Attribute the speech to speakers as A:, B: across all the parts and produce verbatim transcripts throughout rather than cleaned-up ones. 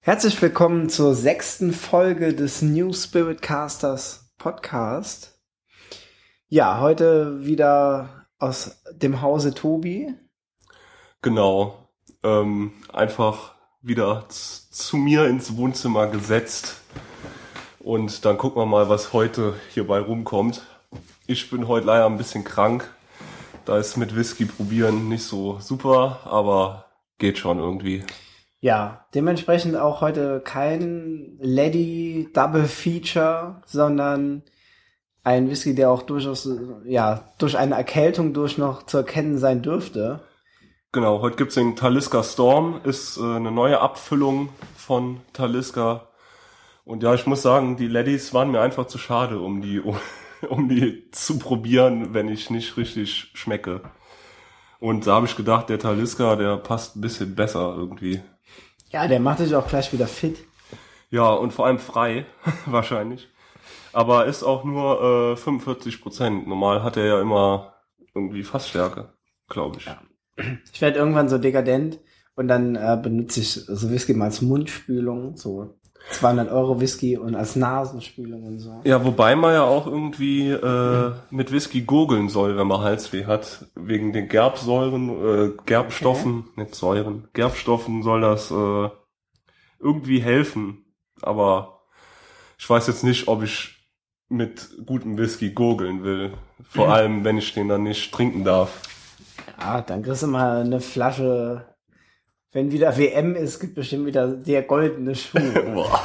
A: Herzlich willkommen zur sechsten Folge des New Spirit Casters Podcast. Ja, heute wieder aus dem Hause Tobi.
B: Genau, ähm, einfach wieder z- zu mir ins Wohnzimmer gesetzt und dann gucken wir mal, was heute hierbei rumkommt. Ich bin heute leider ein bisschen krank, da ist mit Whisky probieren nicht so super, aber geht schon irgendwie.
A: Ja, dementsprechend auch heute kein Lady Double Feature, sondern ein Whisky, der auch durchaus ja durch eine Erkältung durch noch zu erkennen sein dürfte.
B: Genau, heute gibt's den Talisker Storm, ist äh, eine neue Abfüllung von Talisker. Und ja, ich muss sagen, die Ladies waren mir einfach zu schade, um die, um, um die zu probieren, wenn ich nicht richtig schmecke. Und da habe ich gedacht, der Talisker, der passt ein bisschen besser irgendwie.
A: Ja, der macht dich auch gleich wieder fit.
B: Ja, und vor allem frei, wahrscheinlich. Aber ist auch nur äh, fünfundvierzig Prozent. Normal hat er ja immer irgendwie Fassstärke, glaube ich.
A: Ja. Ich werde irgendwann so dekadent und dann äh, benutze ich so Whisky mal als Mundspülung, so zweihundert Euro Whisky und als Nasenspülung und so.
B: Ja, wobei man ja auch irgendwie äh, mit Whisky gurgeln soll, wenn man Halsweh hat. Wegen den Gerbsäuren, äh, Gerbstoffen, okay. Nicht Säuren, Gerbstoffen soll das äh, irgendwie helfen. Aber ich weiß jetzt nicht, ob ich mit gutem Whisky gurgeln will. Vor
A: Mhm.
B: allem, wenn ich den dann nicht trinken darf.
A: Ja, dann kriegst du mal eine Flasche. Wenn wieder W M ist, gibt bestimmt wieder der goldene Schuh.
B: Boah.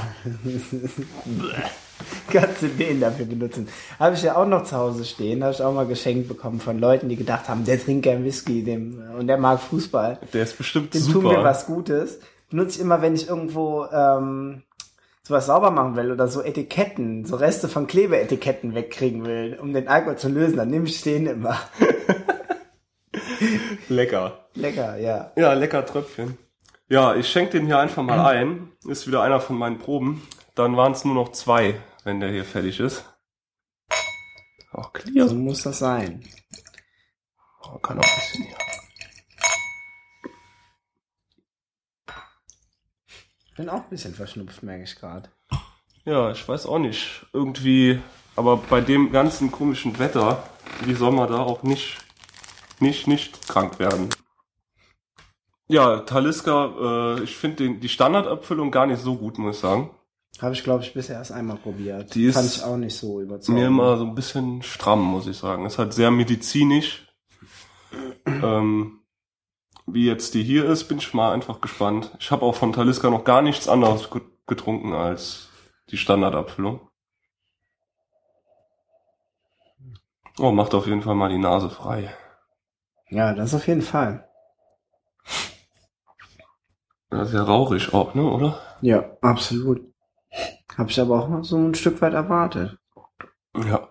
A: Kannst du den dafür benutzen. Habe ich ja auch noch zu Hause stehen. Habe ich auch mal geschenkt bekommen von Leuten, die gedacht haben, der trinkt gern Whisky dem, und der mag Fußball.
B: Der ist bestimmt
A: dem
B: super.
A: Dem tun wir was Gutes. Benutze ich immer, wenn ich irgendwo ähm, sowas sauber machen will oder so Etiketten, so Reste von Klebeetiketten wegkriegen will, um den Alkohol zu lösen. Dann nehme ich den immer.
B: Lecker.
A: Lecker, ja.
B: Ja, lecker Tröpfchen. Ja, ich schenke den hier einfach mal ein. Ist wieder einer von meinen Proben. Dann waren es nur noch zwei, wenn der hier fertig ist. Auch clear.
A: So muss das sein.
B: Oh, kann auch ein bisschen hier.
A: Bin auch ein bisschen verschnupft, merke ich gerade.
B: Ja, ich weiß auch nicht. Irgendwie, aber bei dem ganzen komischen Wetter, wie soll man da auch nicht, nicht, nicht krank werden? Ja, Talisker, äh, ich finde die Standardabfüllung gar nicht so gut, muss ich sagen.
A: Habe ich, glaube ich, bisher erst einmal probiert.
B: Die
A: Fand
B: ist
A: ich auch nicht so überzeugend.
B: mir immer so ein bisschen stramm, muss ich sagen. Ist halt sehr medizinisch. ähm, wie jetzt die hier ist, bin ich mal einfach gespannt. Ich habe auch von Talisker noch gar nichts anderes getrunken als die Standardabfüllung. Oh, macht auf jeden Fall mal die Nase frei.
A: Ja, das auf jeden Fall.
B: Das ist ja rauchig auch, ne, oder?
A: Ja, absolut. Habe ich aber auch so ein Stück weit erwartet.
B: Ja.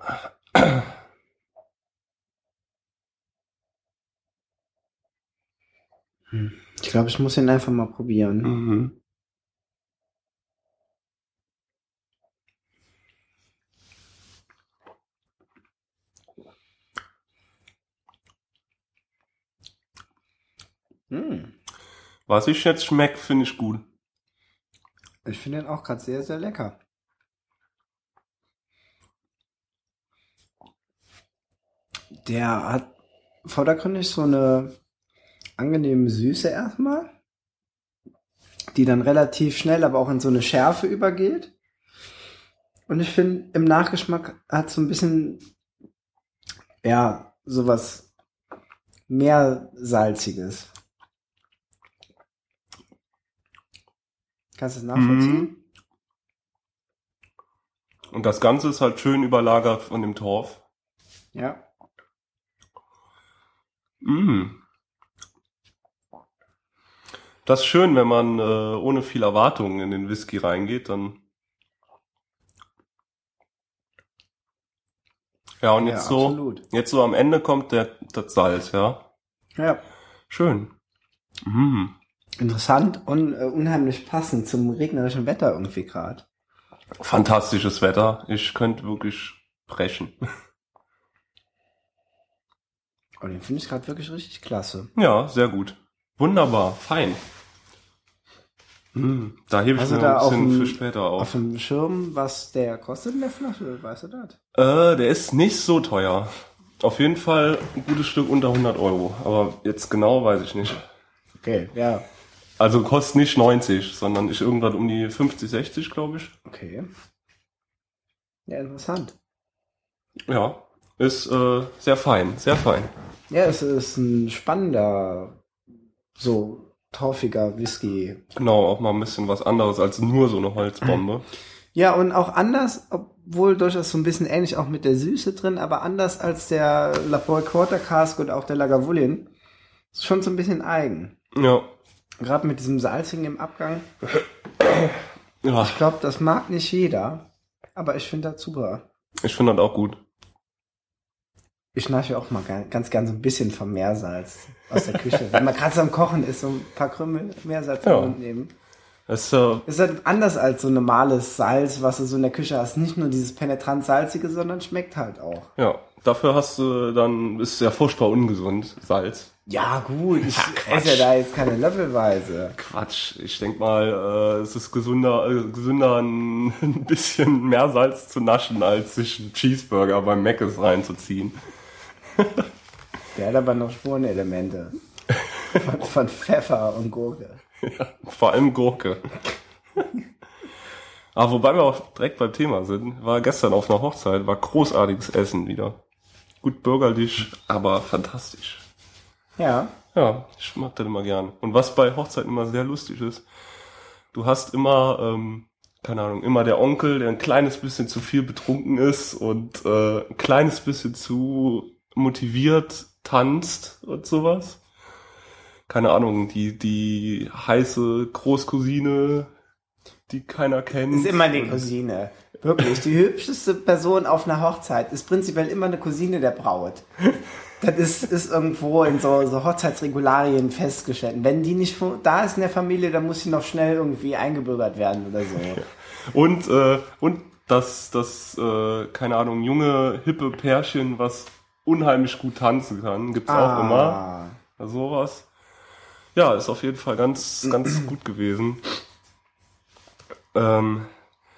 A: Ich glaube, ich muss ihn einfach mal probieren.
B: Mhm.
A: Hm.
B: Was ich jetzt schmeckt, finde ich gut.
A: Ich finde ihn auch gerade sehr, sehr lecker. Der hat vordergründig so eine angenehme Süße erstmal, die dann relativ schnell aber auch in so eine Schärfe übergeht. Und ich finde, im Nachgeschmack hat so ein bisschen, ja, sowas mehr Salziges. Kannst du das nachvollziehen?
B: Mhm. Und das Ganze ist halt schön überlagert von dem Torf.
A: Ja.
B: Mhm. Das ist schön, wenn man äh, ohne viel Erwartungen in den Whisky reingeht, dann. Ja, und jetzt
A: ja,
B: so,
A: absolut.
B: jetzt so am Ende kommt der, das Salz, ja.
A: Ja.
B: Schön. Mhm.
A: Interessant und äh, unheimlich passend zum regnerischen Wetter irgendwie gerade.
B: Fantastisches Wetter. Ich könnte wirklich brechen.
A: Und den finde ich gerade wirklich richtig klasse.
B: Ja, sehr gut. Wunderbar, fein. Hm, da hebe ich
A: Also
B: mir
A: da
B: ein
A: auf
B: bisschen
A: dem-
B: für später auf.
A: Auf dem Schirm, was der kostet in der Flasche, weißt du das?
B: Äh, der ist nicht so teuer. Auf jeden Fall ein gutes Stück unter hundert Euro. Aber jetzt genau weiß ich nicht.
A: Okay, ja.
B: Also kostet nicht neunzig, sondern ist irgendwann um die fünfzig, sechzig, glaube ich.
A: Okay. Ja, interessant.
B: Ja, ist äh, sehr fein, sehr fein.
A: Ja, es ist ein spannender, so torfiger Whisky.
B: Genau, auch mal ein bisschen was anderes als nur so eine Holzbombe.
A: Ja, und auch anders, obwohl durchaus so ein bisschen ähnlich auch mit der Süße drin, aber anders als der Lapoy Quarter Cask und auch der Lagavulin. Ist schon so ein bisschen eigen.
B: Ja.
A: Gerade mit diesem Salzigen im Abgang.
B: Ja,
A: Ich glaube, das mag nicht jeder, aber ich finde das super.
B: ich finde das auch gut.
A: Ich nasche auch mal ganz, ganz, ganz ein bisschen vom Meersalz aus der Küche. Wenn man gerade so am Kochen ist, so ein paar Krümel Meersalz
B: Ja.
A: im Mund nehmen.
B: Das ist, äh,
A: Ist halt anders als so normales Salz, was du so in der Küche hast. Nicht nur dieses penetrant salzige, sondern schmeckt halt auch.
B: ja, dafür hast du dann, ist ja furchtbar ungesund, Salz.
A: Ja, gut, ich
B: Quatsch.
A: esse ja da jetzt keine Löffelweise.
B: Quatsch, ich denk mal, äh, es ist gesünder, äh, gesünder ein, ein bisschen mehr Salz zu naschen, als sich einen Cheeseburger beim Mc's reinzuziehen.
A: Der hat aber noch Spurenelemente. Von, von Pfeffer und Gurke.
B: Ja, vor allem Gurke. Aber wobei wir auch direkt beim Thema sind, war gestern auf einer Hochzeit, war großartiges Essen wieder. Gut bürgerlich, aber fantastisch.
A: Ja.
B: Ja, ich mag das immer gern. Und was bei Hochzeiten immer sehr lustig ist, du hast immer, ähm, keine Ahnung, immer der Onkel, der ein kleines bisschen zu viel betrunken ist und äh, ein kleines bisschen zu motiviert tanzt und sowas. Keine Ahnung, die die heiße Großcousine, die keiner kennt.
A: Ist immer die Cousine. Wirklich. Die hübscheste Person auf einer Hochzeit ist prinzipiell immer eine Cousine der Braut. Das ist, ist irgendwo in so, so Hochzeitsregularien festgestellt. Wenn die nicht da ist in der Familie, dann muss sie noch schnell irgendwie eingebürgert werden oder so.
B: Und, äh, und das, das äh, keine Ahnung, junge, hippe Pärchen, was unheimlich gut tanzen kann, gibt's auch immer. Also sowas. Ja, ist auf jeden Fall ganz, ganz gut gewesen. Ähm,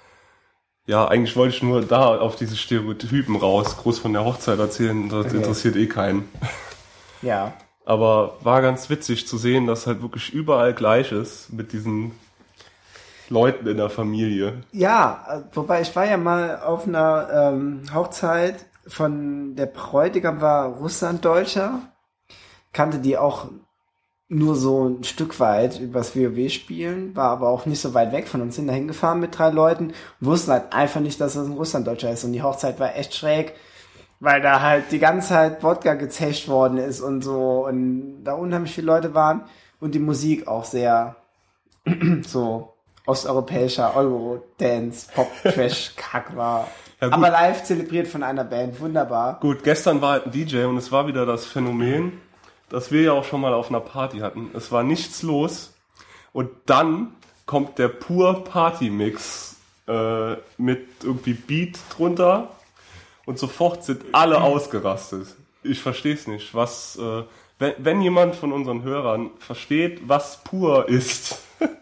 B: ja, eigentlich wollte ich nur da auf diese Stereotypen raus, groß von der Hochzeit erzählen, das
A: Okay.
B: interessiert eh keinen.
A: Ja.
B: Aber war ganz witzig zu sehen, dass halt wirklich überall gleich ist mit diesen Leuten in der Familie.
A: Ja, wobei ich war ja mal auf einer ähm, Hochzeit von der Bräutigam war Russlanddeutscher, kannte die auch nur so ein Stück weit übers WoW spielen, war aber auch nicht so weit weg von uns, sind da hingefahren mit drei Leuten, wussten halt einfach nicht, dass das ein Russlanddeutscher ist und die Hochzeit war echt schräg, weil da halt die ganze Zeit Wodka gezäscht worden ist und so und da unheimlich viele Leute waren und die Musik auch sehr so osteuropäischer Euro-Dance, Pop-Trash-Kack war.
B: Ja, gut.
A: Aber live zelebriert von einer Band, wunderbar.
B: Gut, gestern war halt ein D J und es war wieder das Phänomen, das wir ja auch schon mal auf einer Party hatten. Es war nichts los und dann kommt der pur Party-Mix äh, mit irgendwie Beat drunter und sofort sind alle ausgerastet. Ich verstehe es nicht. Was, äh, wenn, wenn jemand von unseren Hörern versteht, was pur ist,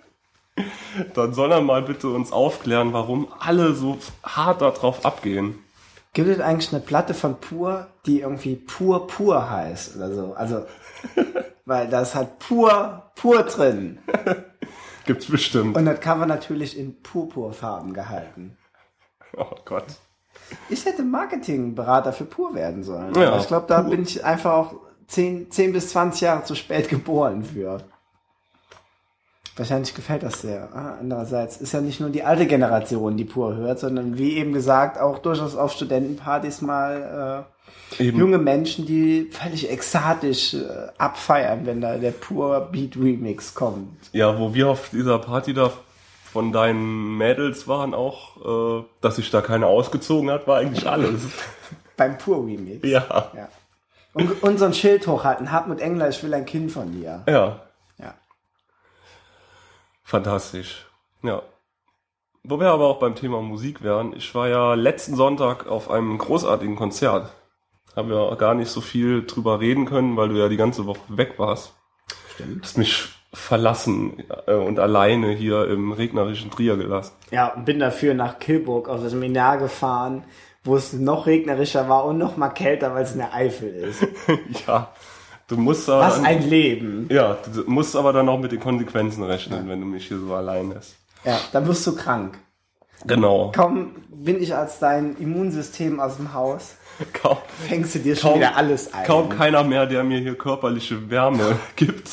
B: dann soll er mal bitte uns aufklären, warum alle so hart darauf abgehen.
A: Gibt es eigentlich eine Platte von Pur, die irgendwie Pur Pur heißt oder so? Also, weil da ist halt Pur Pur drin.
B: Gibt's bestimmt.
A: Und das Cover natürlich in Purpurfarben gehalten.
B: Oh Gott.
A: Ich hätte Marketingberater für Pur werden sollen.
B: Ja,
A: Aber ich glaube, da
B: Pur.
A: bin ich einfach auch zehn bis zwanzig Jahre zu spät geboren für. Wahrscheinlich gefällt das sehr. Ah, andererseits ist ja nicht nur die alte Generation, die Pur hört, sondern wie eben gesagt auch durchaus auf Studentenpartys mal äh,
B: Eben.
A: junge Menschen, die völlig ekstatisch äh, abfeiern, wenn da der Pur Beat Remix kommt.
B: Ja, wo wir auf dieser Party da von deinen Mädels waren auch, äh, dass sich da keiner ausgezogen hat, war eigentlich alles.
A: Beim Pur Remix.
B: Ja.
A: Ja. Und, und so ein Schild hochhalten. Hartmut Engler, ich will ein Kind von dir.
B: Ja.
A: Ja.
B: Fantastisch. Ja. Wo wir aber auch beim Thema Musik wären, ich war ja letzten Sonntag auf einem großartigen Konzert. Haben wir gar nicht so viel drüber reden können, weil du ja die ganze Woche weg warst.
A: Stimmt.
B: Hast mich verlassen äh, und alleine hier im regnerischen Trier gelassen.
A: Ja, und bin dafür nach Kilburg auf das Seminar gefahren, wo es noch regnerischer war und noch mal kälter, weil es in der Eifel ist.
B: Ja, du musst aber...
A: Was
B: dann,
A: ein Leben.
B: Ja, du musst aber dann auch mit den Konsequenzen rechnen, ja. wenn du mich hier so allein lässt.
A: Ja, dann wirst du krank.
B: Genau.
A: Kaum bin ich als dein Immunsystem aus dem Haus,
B: kaum,
A: fängst du dir schon
B: kaum,
A: wieder alles ein.
B: Kaum keiner mehr, der mir hier körperliche Wärme gibt.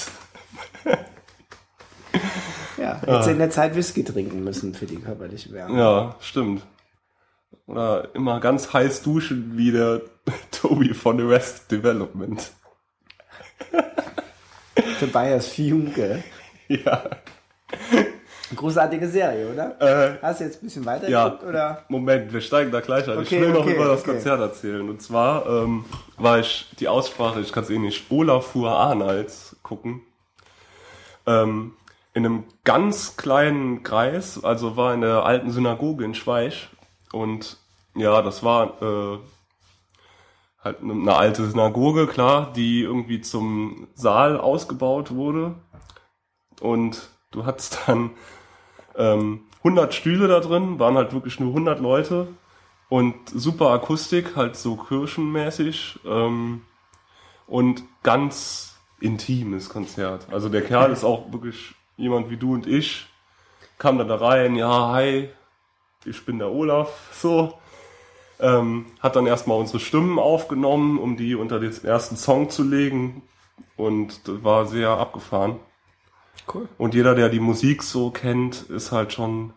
A: Ja, hättest du ah. in der Zeit Whisky trinken müssen für die körperliche Wärme.
B: Ja, stimmt. Oder immer ganz heiß duschen wie der Tobi von Arrested Development.
A: Tobias Funke.
B: Ja.
A: Großartige Serie, oder?
B: Äh,
A: Hast du jetzt ein bisschen weiter
B: ja,
A: geguckt, oder?
B: Moment, wir steigen da gleich ein.
A: Okay,
B: ich will noch
A: okay,
B: über das
A: okay.
B: Konzert erzählen. Und zwar ähm, war ich die Aussprache, ich kann es eh nicht, Olafur Arnalds gucken. Ähm, in einem ganz kleinen Kreis, also war in der alten Synagoge in Schweich. Und ja, das war äh, halt eine alte Synagoge, klar, die irgendwie zum Saal ausgebaut wurde. Und du hattest dann ähm, hundert Stühle da drin, waren halt wirklich nur hundert Leute und super Akustik, halt so kirchenmäßig ähm, und ganz intimes Konzert. Also der Kerl ist auch wirklich jemand wie du und ich, kam dann da rein, ja, hi, ich bin der Olaf, so. Ähm, hat dann erstmal unsere Stimmen aufgenommen, um die unter den ersten Song zu legen und das war sehr abgefahren.
A: Cool.
B: Und jeder, der die Musik so kennt, ist halt schon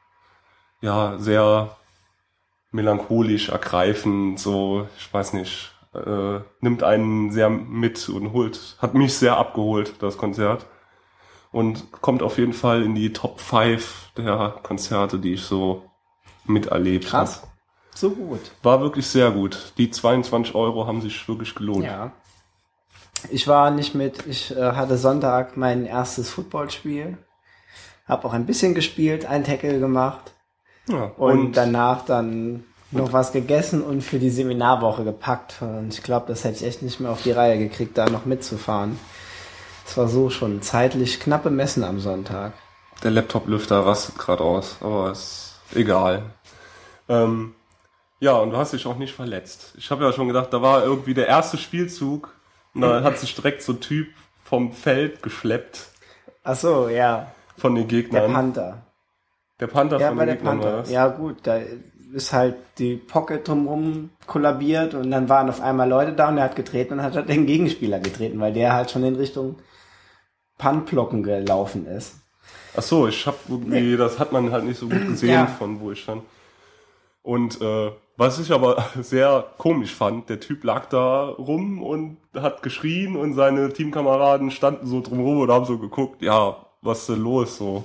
B: ja sehr melancholisch, ergreifend, so, ich weiß nicht, äh, nimmt einen sehr mit und holt, hat mich sehr abgeholt, das Konzert. Und kommt auf jeden Fall in die Top fünf der Konzerte, die ich so miterlebt habe.
A: Krass. So gut.
B: War wirklich sehr gut. Die zweiundzwanzig Euro haben sich wirklich gelohnt.
A: Ja. Ich war nicht mit, ich äh, hatte Sonntag mein erstes Footballspiel, habe auch ein bisschen gespielt, einen Tackle gemacht
B: ja,
A: und,
B: und
A: danach dann noch was gegessen und für die Seminarwoche gepackt. Und ich glaube, das hätte ich echt nicht mehr auf die Reihe gekriegt, da noch mitzufahren. Es war so schon zeitlich knappe Messen am Sonntag.
B: Der Laptop-Lüfter rastet gerade aus, aber ist egal. Ähm, ja, und du hast dich auch nicht verletzt. Ich habe ja schon gedacht, da war irgendwie der erste Spielzug. Und da hat sich direkt so ein Typ vom Feld geschleppt.
A: Ach so, ja.
B: Von den Gegnern.
A: Der Panther.
B: Der Panther
A: ja,
B: von
A: den
B: den
A: Gegnern
B: Gegnern war das.
A: Ja gut, da ist halt die Pocket drumherum kollabiert und dann waren auf einmal Leute da und er hat getreten und hat halt den Gegenspieler getreten, weil der halt schon in Richtung Puntblocken gelaufen ist.
B: Ach so, ich hab irgendwie, nee. Das hat man halt nicht so gut gesehen, ja. Von wo ich stand. Und äh, was ich aber sehr komisch fand, der Typ lag da rum und hat geschrien und seine Teamkameraden standen so drumherum und haben so geguckt, ja, was ist denn los, so.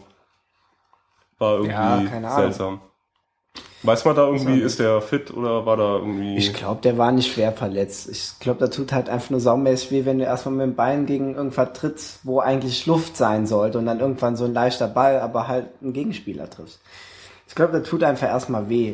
B: War irgendwie ja, keine seltsam. Ahnung. Weiß man da irgendwie, ist der fit oder war da irgendwie...
A: Ich glaube, der war nicht schwer verletzt. Ich glaube, da tut halt einfach nur saumäßig weh, wenn du erstmal mit dem Bein gegen irgendwas trittst, wo eigentlich Luft sein sollte und dann irgendwann so ein leichter Ball, aber halt einen Gegenspieler triffst. Ich glaube, da tut einfach erstmal weh.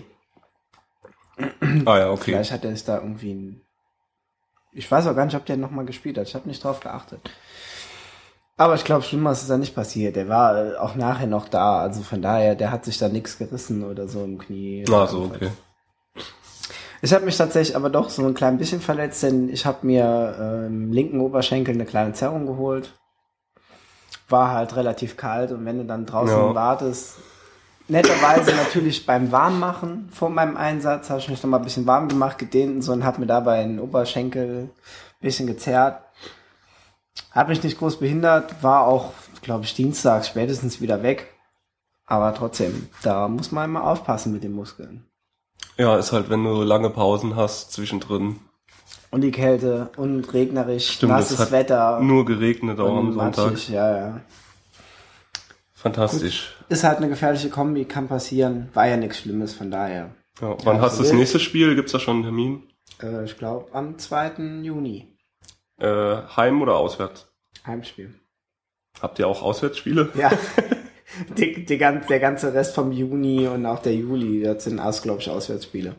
B: Ah ja, okay.
A: Vielleicht hat er es da irgendwie ein... Ich weiß auch gar nicht, ob der nochmal gespielt hat. Ich habe nicht drauf geachtet. Aber ich glaube, schlimmer ist es da nicht passiert. Der war auch nachher noch da. Also von daher, der hat sich da nichts gerissen oder so im Knie.
B: Ah, so, okay.
A: Ich habe mich tatsächlich aber doch so ein klein bisschen verletzt, denn ich habe mir äh, im linken Oberschenkel eine kleine Zerrung geholt. War halt relativ kalt und wenn du dann draußen ja. wartest... Netterweise natürlich beim Warmmachen vor meinem Einsatz habe ich mich noch mal ein bisschen warm gemacht, gedehnt und so und habe mir dabei den Oberschenkel ein bisschen gezerrt. Hat mich nicht groß behindert, war auch, glaube ich, dienstags spätestens wieder weg. Aber trotzdem, da muss man immer aufpassen mit den Muskeln.
B: Ja, ist halt, wenn du lange Pausen hast zwischendrin.
A: Und die Kälte und regnerisch,
B: Stimmt,
A: nasses
B: es hat
A: Wetter.
B: Nur geregnet auch am Sonntag.
A: Matschig, ja, ja.
B: Fantastisch.
A: Gut, ist halt eine gefährliche Kombi, kann passieren. War ja nichts Schlimmes, von daher.
B: Ja, wann ja, hast du das nächste Spiel? Gibt's da schon einen Termin?
A: Äh, ich glaube am zweiten Juni.
B: Äh, Heim- oder auswärts?
A: Heimspiel.
B: Habt ihr auch Auswärtsspiele?
A: Ja. die, die, der ganze Rest vom Juni und auch der Juli, das sind alles, glaube ich, Auswärtsspiele.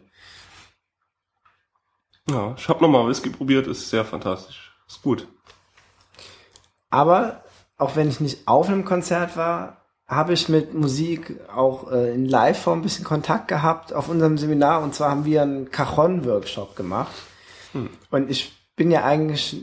B: Ja, ich habe nochmal Whisky probiert, ist sehr fantastisch. Ist gut.
A: Aber auch wenn ich nicht auf einem Konzert war, habe ich mit Musik auch äh, in Live-Form ein bisschen Kontakt gehabt auf unserem Seminar. Und zwar haben wir einen Cajon-Workshop gemacht. Hm. Und ich bin ja eigentlich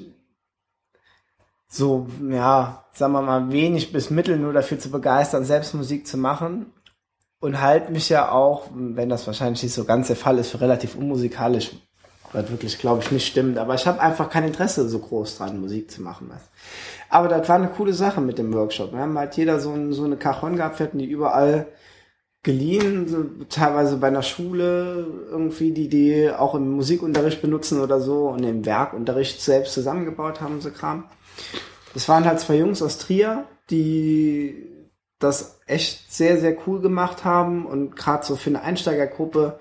A: so, ja, sagen wir mal, wenig bis mittel nur dafür zu begeistern, selbst Musik zu machen. Und halte mich ja auch, wenn das wahrscheinlich nicht so ganz der Fall ist, für relativ unmusikalisch, was wirklich, glaube ich, nicht stimmt. Aber ich habe einfach kein Interesse so groß dran, Musik zu machen. Aber das war eine coole Sache mit dem Workshop. Wir haben halt jeder so, ein, so eine Cajon gehabt, wir hatten die überall geliehen, so teilweise bei einer Schule irgendwie, die die auch im Musikunterricht benutzen oder so und im Werkunterricht selbst zusammengebaut haben, so Kram. Das waren halt zwei Jungs aus Trier, die das echt sehr, sehr cool gemacht haben und gerade so für eine Einsteigergruppe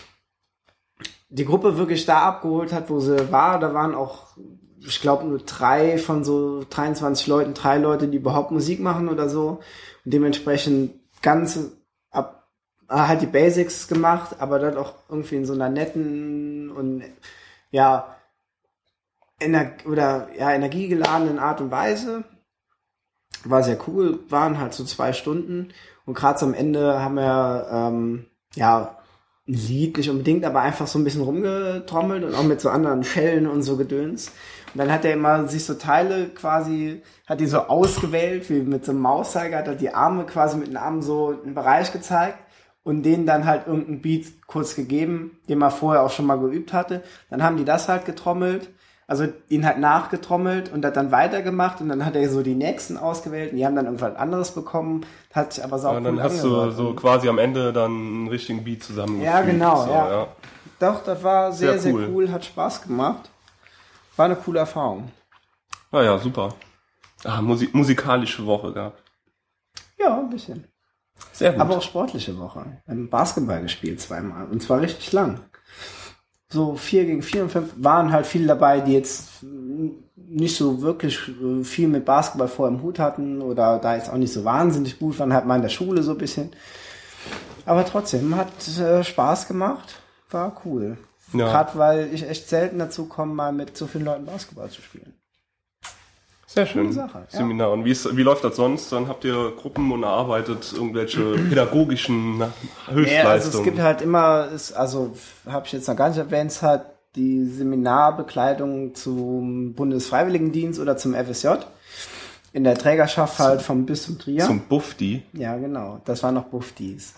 A: die Gruppe wirklich da abgeholt hat, wo sie war. Da waren auch, ich glaube, nur drei von so dreiundzwanzig Leuten, drei Leute, die überhaupt Musik machen oder so. Und dementsprechend ganz ab, halt die Basics gemacht, aber dann auch irgendwie in so einer netten und ja, ener- oder ja, energiegeladenen Art und Weise. War sehr cool, waren halt so zwei Stunden. Und gerade so am Ende haben wir, ähm, ja, ein Lied, nicht unbedingt, aber einfach so ein bisschen rumgetrommelt und auch mit so anderen Schellen und so Gedöns. Und dann hat er immer sich so Teile quasi, hat die so ausgewählt, wie mit so einem Mauszeiger, hat er die Arme quasi mit den Armen so einen Bereich gezeigt und denen dann halt irgendeinen Beat kurz gegeben, den man vorher auch schon mal geübt hatte. Dann haben die das halt getrommelt, also ihn halt nachgetrommelt und hat dann weitergemacht und dann hat er so die nächsten ausgewählt und die haben dann irgendwas anderes bekommen, hat sich aber sau
B: ja,
A: cool
B: dann hast du so quasi am Ende dann einen richtigen Beat zusammengefügt.
A: Ja, genau,
B: so,
A: ja.
B: ja.
A: Doch, das war sehr,
B: Sehr
A: sehr
B: cool.
A: cool, hat Spaß gemacht. War eine coole Erfahrung.
B: Ah ja, super. Ah, Musik, musikalische Woche gehabt.
A: Ja, ein bisschen.
B: Sehr gut.
A: Aber auch sportliche Woche. Wir haben Basketball gespielt zweimal und zwar richtig lang. So vier gegen vier und fünf waren halt viele dabei, die jetzt nicht so wirklich viel mit Basketball vorher im Hut hatten oder da jetzt auch nicht so wahnsinnig gut waren, halt mal in der Schule so ein bisschen. Aber trotzdem hat äh, Spaß gemacht, war cool.
B: Ja.
A: Gerade weil ich echt selten dazu komme, mal mit so vielen Leuten Basketball zu spielen.
B: Sehr schön.
A: Coole Sache, ja.
B: Seminar. Und wie, ist, wie läuft das sonst? Dann habt ihr Gruppen und erarbeitet irgendwelche pädagogischen Höchstleistungen.
A: Ja, also es gibt halt immer, ist, also habe ich jetzt noch gar nicht erwähnt, es hat die Seminarbekleidung zum Bundesfreiwilligendienst oder zum F S J. In der Trägerschaft halt vom Bistum Trier.
B: Zum Bufdi.
A: Ja, genau. Das war noch Bufdis.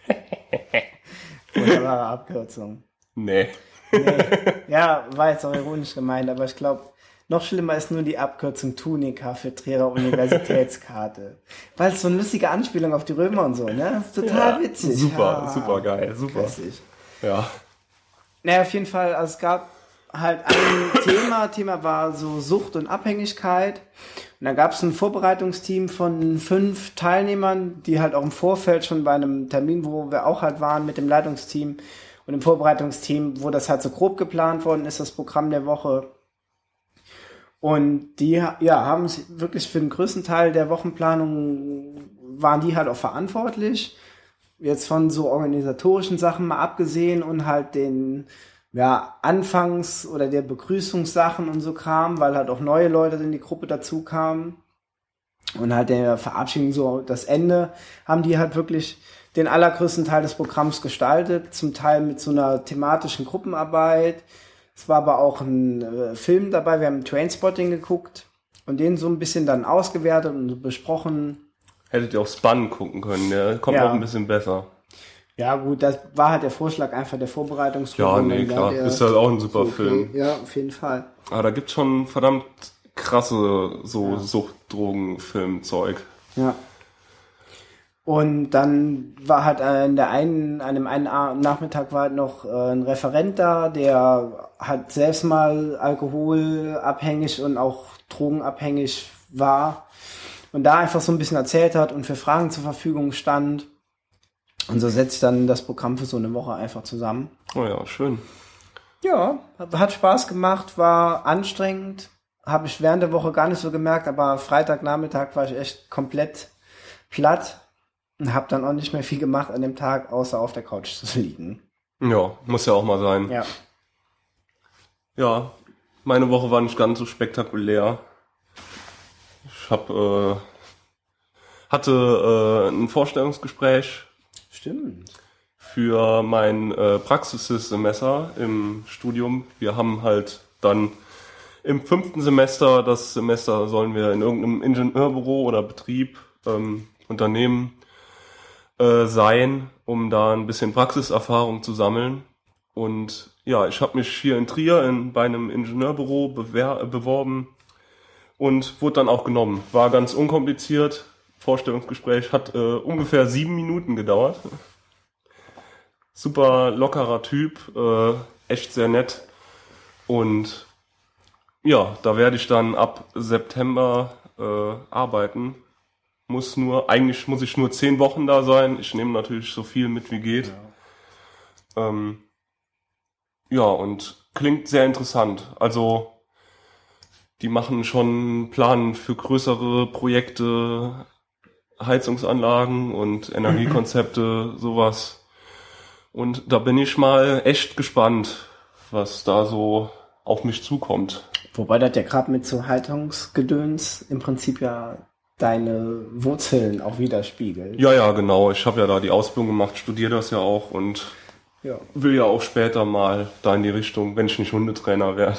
A: Wunderbare Abkürzung.
B: Nee.
A: Nee. Ja, war jetzt auch ironisch gemeint, aber ich glaube, noch schlimmer ist nur die Abkürzung Tunika für Trierer Universitätskarte. Weil es so eine lustige Anspielung auf die Römer und so, ne? Das ist total
B: Ja,
A: witzig.
B: super,
A: ja,
B: super geil, super.
A: Witzig.
B: Ja.
A: Naja, auf jeden Fall, also es gab halt ein Thema, Thema war so Sucht und Abhängigkeit. Und da gab es ein Vorbereitungsteam von fünf Teilnehmern, die halt auch im Vorfeld schon bei einem Termin, wo wir auch halt waren mit dem Leitungsteam und im Vorbereitungsteam, wo das halt so grob geplant worden ist, das Programm der Woche. Und die, ja, haben sich wirklich für den größten Teil der Wochenplanung waren die halt auch verantwortlich. Jetzt von so organisatorischen Sachen mal abgesehen und halt den, ja, Anfangs- oder der Begrüßungssachen und so Kram, weil halt auch neue Leute in die Gruppe dazu kamen. Und halt der Verabschiedung, so das Ende, haben die halt wirklich den allergrößten Teil des Programms gestaltet, zum Teil mit so einer thematischen Gruppenarbeit. Es war aber auch ein äh, Film dabei, wir haben Trainspotting geguckt und den so ein bisschen dann ausgewertet und besprochen.
B: Hättet ihr auch Spun gucken können, der kommt
A: Ja.
B: auch ein bisschen besser.
A: Ja gut, das war halt der Vorschlag einfach der Vorbereitungsgruppe.
B: Ja, nee,
A: Und dann
B: klar.
A: der-
B: Ist halt auch ein super
A: so,
B: Film.
A: Ja, auf jeden Fall.
B: Aber da gibt's schon verdammt krasse so
A: Ja.
B: Suchtdrogenfilmzeug.
A: Ja. Und dann war halt an der einen, an dem einen A- Nachmittag war halt noch äh, ein Referent da, der halt selbst mal alkoholabhängig und auch drogenabhängig war und da einfach so ein bisschen erzählt hat und für Fragen zur Verfügung stand. Und so setzt sich dann das Programm für so eine Woche einfach zusammen.
B: Oh ja, schön.
A: Ja, hat Spaß gemacht, war anstrengend, habe ich während der Woche gar nicht so gemerkt, aber Freitagnachmittag war ich echt komplett platt. Und habe dann auch nicht mehr viel gemacht an dem Tag, außer auf der Couch zu liegen.
B: Ja, muss ja auch mal sein.
A: Ja.
B: Ja, meine Woche war nicht ganz so spektakulär. Ich hab, äh, hatte äh, ein Vorstellungsgespräch.
A: Stimmt.
B: Für mein äh, Praxissemester im Studium. Wir haben halt dann im fünften Semester, das Semester sollen wir in irgendeinem Ingenieurbüro oder Betrieb, ähm, Unternehmen äh, sein, um da ein bisschen Praxiserfahrung zu sammeln. Und ja, ich habe mich hier in Trier in, bei einem Ingenieurbüro bewer- beworben und wurde dann auch genommen. War ganz unkompliziert. Vorstellungsgespräch hat äh, ungefähr sieben Minuten gedauert. Super lockerer Typ, äh, echt sehr nett. Und ja, da werde ich dann ab September äh, arbeiten. Muss nur, eigentlich muss ich nur zehn Wochen da sein. Ich nehme natürlich so viel mit wie geht. Ja, ähm, ja und klingt sehr interessant. Also die machen schon einen Plan für größere Projekte, Heizungsanlagen und Energiekonzepte, sowas. Und da bin ich mal echt gespannt, was da so auf mich zukommt.
A: Wobei das ja gerade mit so Haltungsgedöns im Prinzip ja deine Wurzeln auch widerspiegelt.
B: Ja, ja, genau. Ich habe ja da die Ausbildung gemacht, studiere das ja auch und ja. will ja auch später mal da in die Richtung, wenn ich nicht Hundetrainer werde.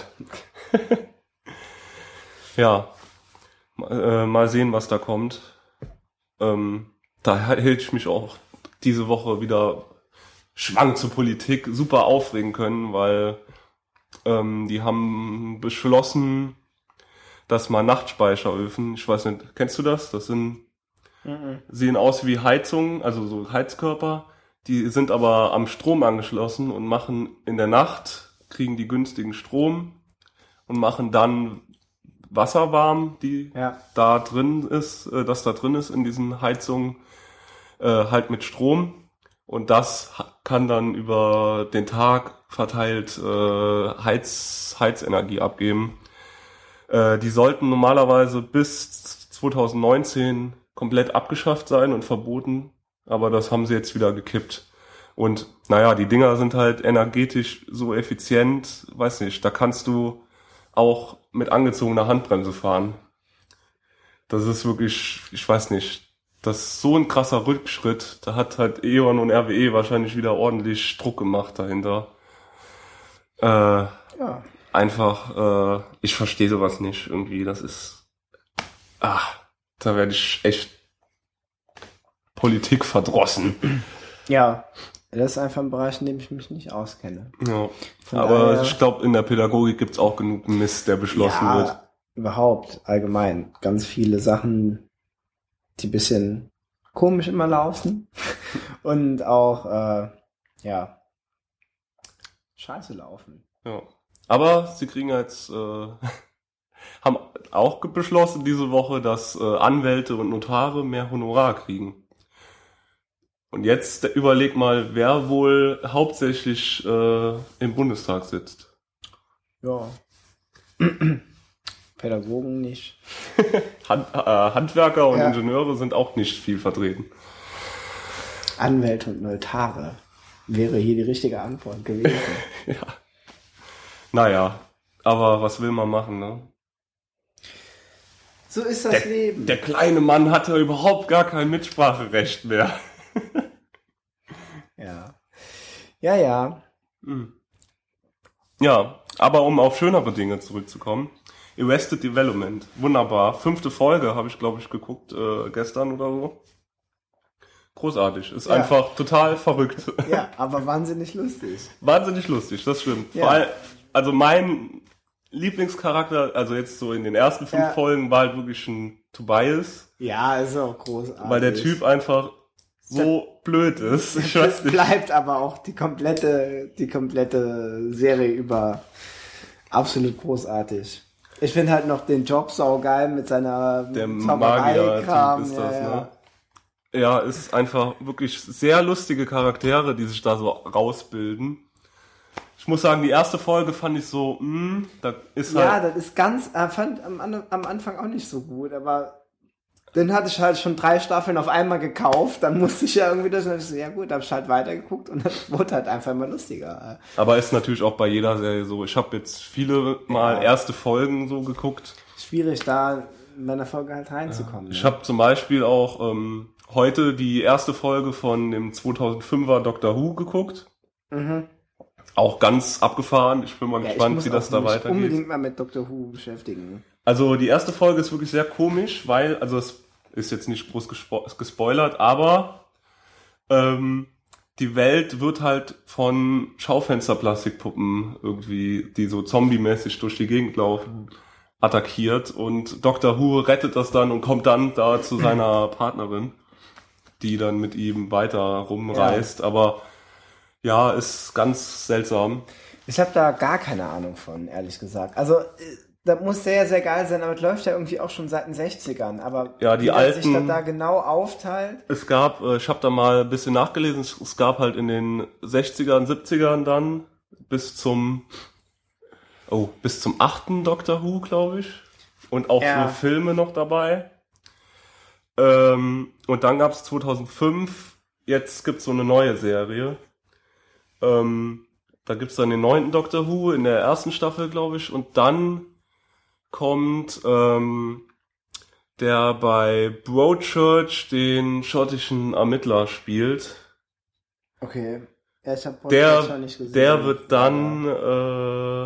B: ja, äh, mal sehen, was da kommt. Ähm, da hätte ich mich auch diese Woche wieder Schwank zur Politik super aufregen können, weil ähm, die haben beschlossen, dass mal Nachtspeicheröfen, ich weiß nicht, kennst du das? Das sind, mhm. sehen aus wie Heizungen, also so Heizkörper, die sind aber am Strom angeschlossen und machen in der Nacht, kriegen die günstigen Strom und machen dann Wasser warm, die ja. da drin ist, äh, das da drin ist in diesen Heizungen, äh, halt mit Strom. Und das kann dann über den Tag verteilt äh, Heiz, Heizenergie abgeben. Äh, die sollten normalerweise bis zwanzig neunzehn komplett abgeschafft sein und verboten. Aber das haben sie jetzt wieder gekippt. Und naja, die Dinger sind halt energetisch so effizient, weiß nicht, da kannst du auch mit angezogener Handbremse fahren. Das ist wirklich, ich weiß nicht, das ist so ein krasser Rückschritt. Da hat halt E O N und R W E wahrscheinlich wieder ordentlich Druck gemacht dahinter. Äh, ja. Einfach, äh, ich verstehe sowas nicht irgendwie. Das ist, ah, da werde ich echt Politik verdrossen.
A: Ja, das ist einfach ein Bereich, in dem ich mich nicht auskenne.
B: Ja, Von aber daher, ich glaube, in der Pädagogik gibt's auch genug Mist, der beschlossen ja, wird.
A: Überhaupt, allgemein. Ganz viele Sachen, die bisschen komisch immer laufen und auch, äh, ja, scheiße laufen.
B: Ja, aber sie kriegen jetzt, äh, haben auch beschlossen diese Woche, dass äh, Anwälte und Notare mehr Honorar kriegen. Und jetzt überleg mal, wer wohl hauptsächlich äh, im Bundestag sitzt.
A: Ja. Pädagogen nicht.
B: Hand, äh, Handwerker und ja. Ingenieure sind auch nicht viel vertreten.
A: Anwälte und Notare wäre hier die richtige Antwort gewesen.
B: ja. Naja, aber was will man machen, ne?
A: So ist das
B: der,
A: Leben.
B: Der kleine Mann hatte überhaupt gar kein Mitspracherecht mehr.
A: ja. Ja, ja.
B: Ja, aber um auf schönere Dinge zurückzukommen. Arrested Development, wunderbar. Fünfte Folge habe ich, glaube ich, geguckt äh, gestern oder so. Großartig, ist ja. einfach total verrückt.
A: Ja, aber wahnsinnig lustig.
B: Wahnsinnig lustig, das stimmt. Ja. Vor allem, also mein Lieblingscharakter, also jetzt so in den ersten fünf ja. Folgen, war halt wirklich ein Tobias.
A: Ja, ist auch großartig.
B: Weil der Typ einfach so das, blöd ist. Ich weiß nicht.
A: Bleibt aber auch die komplette, die komplette Serie über absolut großartig. Ich finde halt noch den Job saugeil mit seiner
B: Der Magier-Typ ist das, ja, ja. ne? Ja, ist einfach wirklich sehr lustige Charaktere, die sich da so rausbilden. Ich muss sagen, die erste Folge fand ich so, mh, da ist halt...
A: Ja, das ist ganz, äh, fand am, am Anfang auch nicht so gut, aber dann hatte ich halt schon drei Staffeln auf einmal gekauft, dann musste ich ja irgendwie das, und ich so, ja gut, da hab ich halt weitergeguckt und das wurde halt einfach immer lustiger.
B: Aber ist natürlich auch bei jeder Serie so. Ich habe jetzt viele Mal ja. erste Folgen so geguckt.
A: Schwierig, da in meiner Folge halt reinzukommen.
B: Ich
A: ne?
B: habe zum Beispiel auch ähm, heute die erste Folge von dem zweitausendfünfer Doctor Who geguckt.
A: Mhm.
B: Auch ganz abgefahren. Ich bin mal
A: Ja, ich
B: gespannt,
A: muss
B: wie das
A: auch
B: da
A: mich
B: weitergeht.
A: unbedingt mal mit Doctor Who beschäftigen.
B: Also die erste Folge ist wirklich sehr komisch, weil, also es ist jetzt nicht groß gespo- gespoilert, aber ähm, die Welt wird halt von Schaufensterplastikpuppen irgendwie, die so zombie-mäßig durch die Gegend laufen, attackiert und Doctor Who rettet das dann und kommt dann da zu seiner Partnerin, die dann mit ihm weiter rumreist, ja. Aber ja, ist ganz seltsam.
A: Ich habe da gar keine Ahnung von, ehrlich gesagt. Also das muss sehr, sehr geil sein, aber es läuft ja irgendwie auch schon seit den sechzigern. Aber
B: ja, die
A: wie
B: alten,
A: sich das da genau aufteilt.
B: Es gab, ich habe da mal ein bisschen nachgelesen, es gab halt in den sechzigern, siebzigern dann bis zum oh, bis zum achten Doctor Who, glaube ich. Und auch
A: ja.
B: so Filme noch dabei. Ähm, und dann gab es zweitausendfünf, jetzt gibt's so eine neue Serie. Ähm, da gibt's dann den neunten Doctor Who in der ersten Staffel, glaube ich. Und dann kommt ähm, der bei Broadchurch den schottischen Ermittler spielt.
A: Okay. Ja, ich hab
B: der,
A: schon nicht gesehen.
B: Der wird dann äh,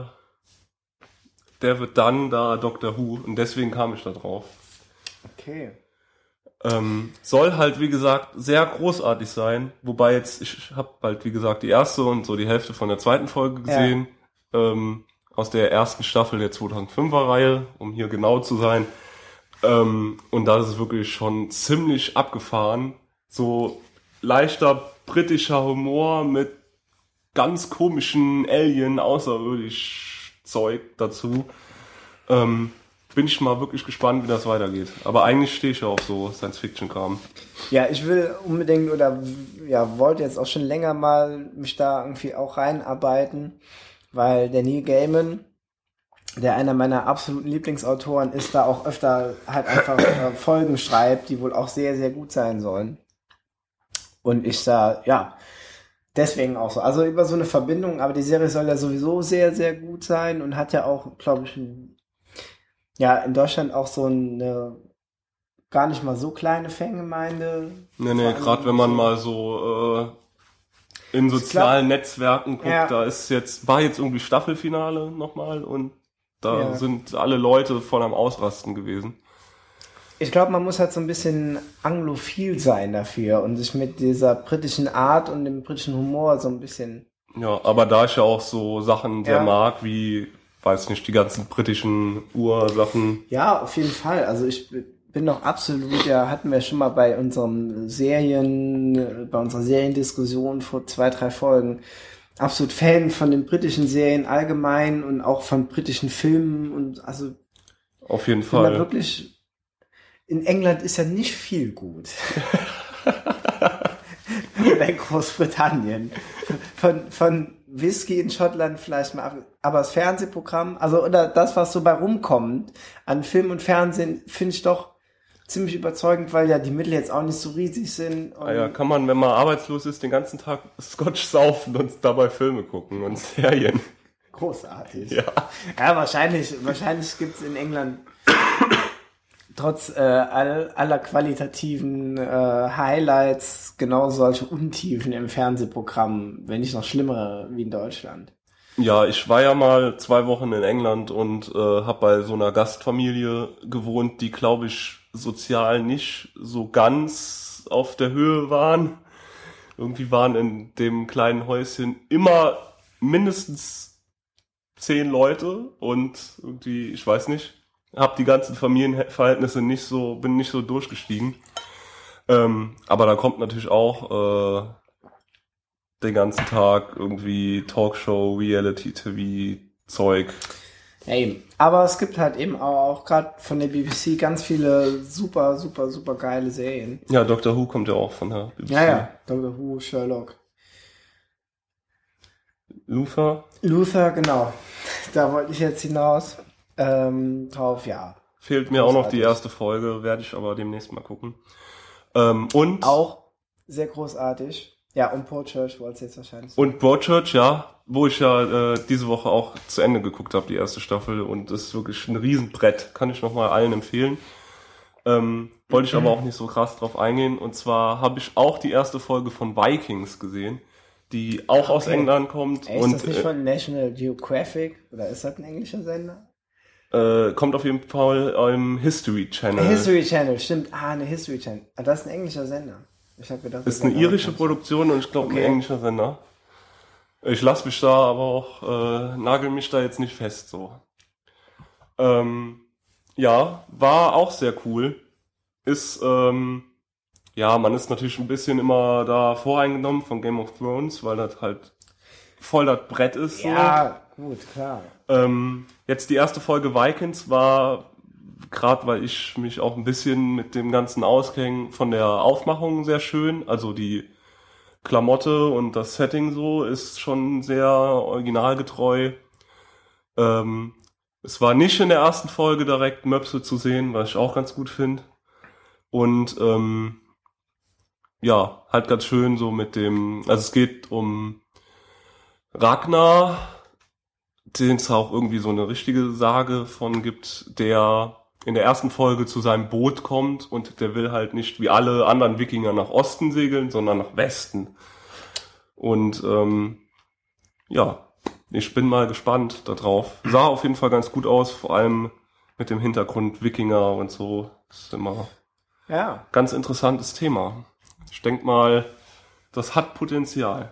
B: der wird dann da Doctor Who und deswegen kam ich da drauf.
A: Okay.
B: Ähm, soll halt, wie gesagt, sehr großartig sein. Wobei jetzt, ich habe halt, wie gesagt, die erste und so die Hälfte von der zweiten Folge gesehen. Ja. Ähm, aus der ersten Staffel der zweitausendfünfer Reihe, um hier genau zu sein. Ähm, und da ist es wirklich schon ziemlich abgefahren. So leichter britischer Humor mit ganz komischen Alien, außerirdisch Zeug dazu. Ähm, bin ich mal wirklich gespannt, wie das weitergeht. Aber eigentlich stehe ich ja auf so Science-Fiction-Kram.
A: Ja, ich will unbedingt oder ja, wollte jetzt auch schon länger mal mich da irgendwie auch reinarbeiten, weil der Neil Gaiman, der einer meiner absoluten Lieblingsautoren ist, da auch öfter halt einfach äh, Folgen schreibt, die wohl auch sehr, sehr gut sein sollen. Und ich da, ja, deswegen auch so. Also über so eine Verbindung, aber die Serie soll ja sowieso sehr, sehr gut sein und hat ja auch, glaube ich, ein, ja, in Deutschland auch so eine gar nicht mal so kleine Fangemeinde.
B: Nee, nee, gerade wenn man so mal so äh, in sozialen glaub, Netzwerken guckt, ja. Da ist jetzt, war jetzt irgendwie Staffelfinale nochmal und da ja. sind alle Leute voll am Ausrasten gewesen.
A: Ich glaube, man muss halt so ein bisschen anglophil sein dafür und sich mit dieser britischen Art und dem britischen Humor so ein bisschen...
B: Ja, aber da ich ja auch so Sachen sehr ja. mag, wie, weiß nicht, die ganzen britischen Ursachen.
A: Ja, auf jeden Fall. Also ich bin doch absolut, ja, hatten wir schon mal bei unserem Serien, bei unserer Seriendiskussion vor zwei, drei Folgen, absolut Fan von den britischen Serien allgemein und auch von britischen Filmen und also...
B: Auf jeden Fall.
A: Man wirklich... In England ist ja nicht viel gut. Oder in Großbritannien. Von, von Whisky in Schottland vielleicht mal ab. Aber das Fernsehprogramm, also oder das, was so bei rumkommt an Film und Fernsehen, finde ich doch ziemlich überzeugend, weil ja die Mittel jetzt auch nicht so riesig sind. Und
B: ah ja, kann man, wenn man arbeitslos ist, den ganzen Tag Scotch saufen und dabei Filme gucken und Serien.
A: Großartig.
B: Ja,
A: ja wahrscheinlich, wahrscheinlich gibt's in England trotz äh, all, aller qualitativen äh, Highlights genau solche Untiefen im Fernsehprogramm, wenn nicht noch schlimmere wie in Deutschland.
B: Ja, ich war ja mal zwei Wochen in England und äh, habe bei so einer Gastfamilie gewohnt, die, glaube ich, sozial nicht so ganz auf der Höhe waren. Irgendwie waren in dem kleinen Häuschen immer mindestens zehn Leute und irgendwie, ich weiß nicht, hab die ganzen Familienverhältnisse nicht so, bin nicht so durchgestiegen. Ähm, aber da kommt natürlich auch äh, den ganzen Tag irgendwie Talkshow, Reality-T V-Zeug.
A: Hey, aber es gibt halt eben auch, auch gerade von der B B C ganz viele super, super, super geile Serien.
B: Ja, Doctor Who kommt ja auch von der B B C.
A: Ja, ja, Doctor Who, Sherlock.
B: Luther?
A: Luther, genau. Da wollte ich jetzt hinaus. Ähm, drauf, ja.
B: Fehlt mir großartig. Auch noch die erste Folge, werde ich aber demnächst mal gucken. Ähm, und
A: auch sehr großartig. Ja, und Broadchurch wollte es jetzt wahrscheinlich sagen.
B: Und Broadchurch, ja, wo ich ja äh, diese Woche auch zu Ende geguckt habe, die erste Staffel. Und das ist wirklich ein Riesenbrett. Kann ich nochmal allen empfehlen. Ähm, wollte ich aber auch nicht so krass drauf eingehen. Und zwar habe ich auch die erste Folge von Vikings gesehen, die auch okay. aus England kommt.
A: Ey, ist
B: und,
A: das nicht von National Geographic? Oder ist das ein englischer Sender?
B: Äh, kommt auf jeden Fall im History Channel.
A: History Channel, stimmt. Ah, eine History Channel. Ah, das ist ein englischer Sender. Ich habe gedacht, das
B: ist eine irische Produktion und ich glaube okay. ein englischer Sender. Ich lasse mich da aber auch, äh, nagel mich da jetzt nicht fest, so. Ähm, ja, war auch sehr cool. Ist, ähm, ja, man ist natürlich ein bisschen immer da voreingenommen von Game of Thrones, weil das halt voll das Brett ist. So.
A: Ja, gut, klar.
B: Ähm, jetzt die erste Folge Vikings war, gerade weil ich mich auch ein bisschen mit dem Ganzen auskenne, von der Aufmachung sehr schön. Also die Klamotte und das Setting so ist schon sehr originalgetreu. Ähm, es war nicht in der ersten Folge direkt Möpse zu sehen, was ich auch ganz gut finde. Und ähm, ja, halt ganz schön so mit dem, also es geht um Ragnar, den es auch irgendwie so eine richtige Sage von gibt, der in der ersten Folge zu seinem Boot kommt und der will halt nicht wie alle anderen Wikinger nach Osten segeln, sondern nach Westen. Und ähm, ja, ich bin mal gespannt darauf. Sah auf jeden Fall ganz gut aus, vor allem mit dem Hintergrund Wikinger und so. Das ist immer
A: ja.
B: ganz interessantes Thema. Ich denke mal, das hat Potenzial.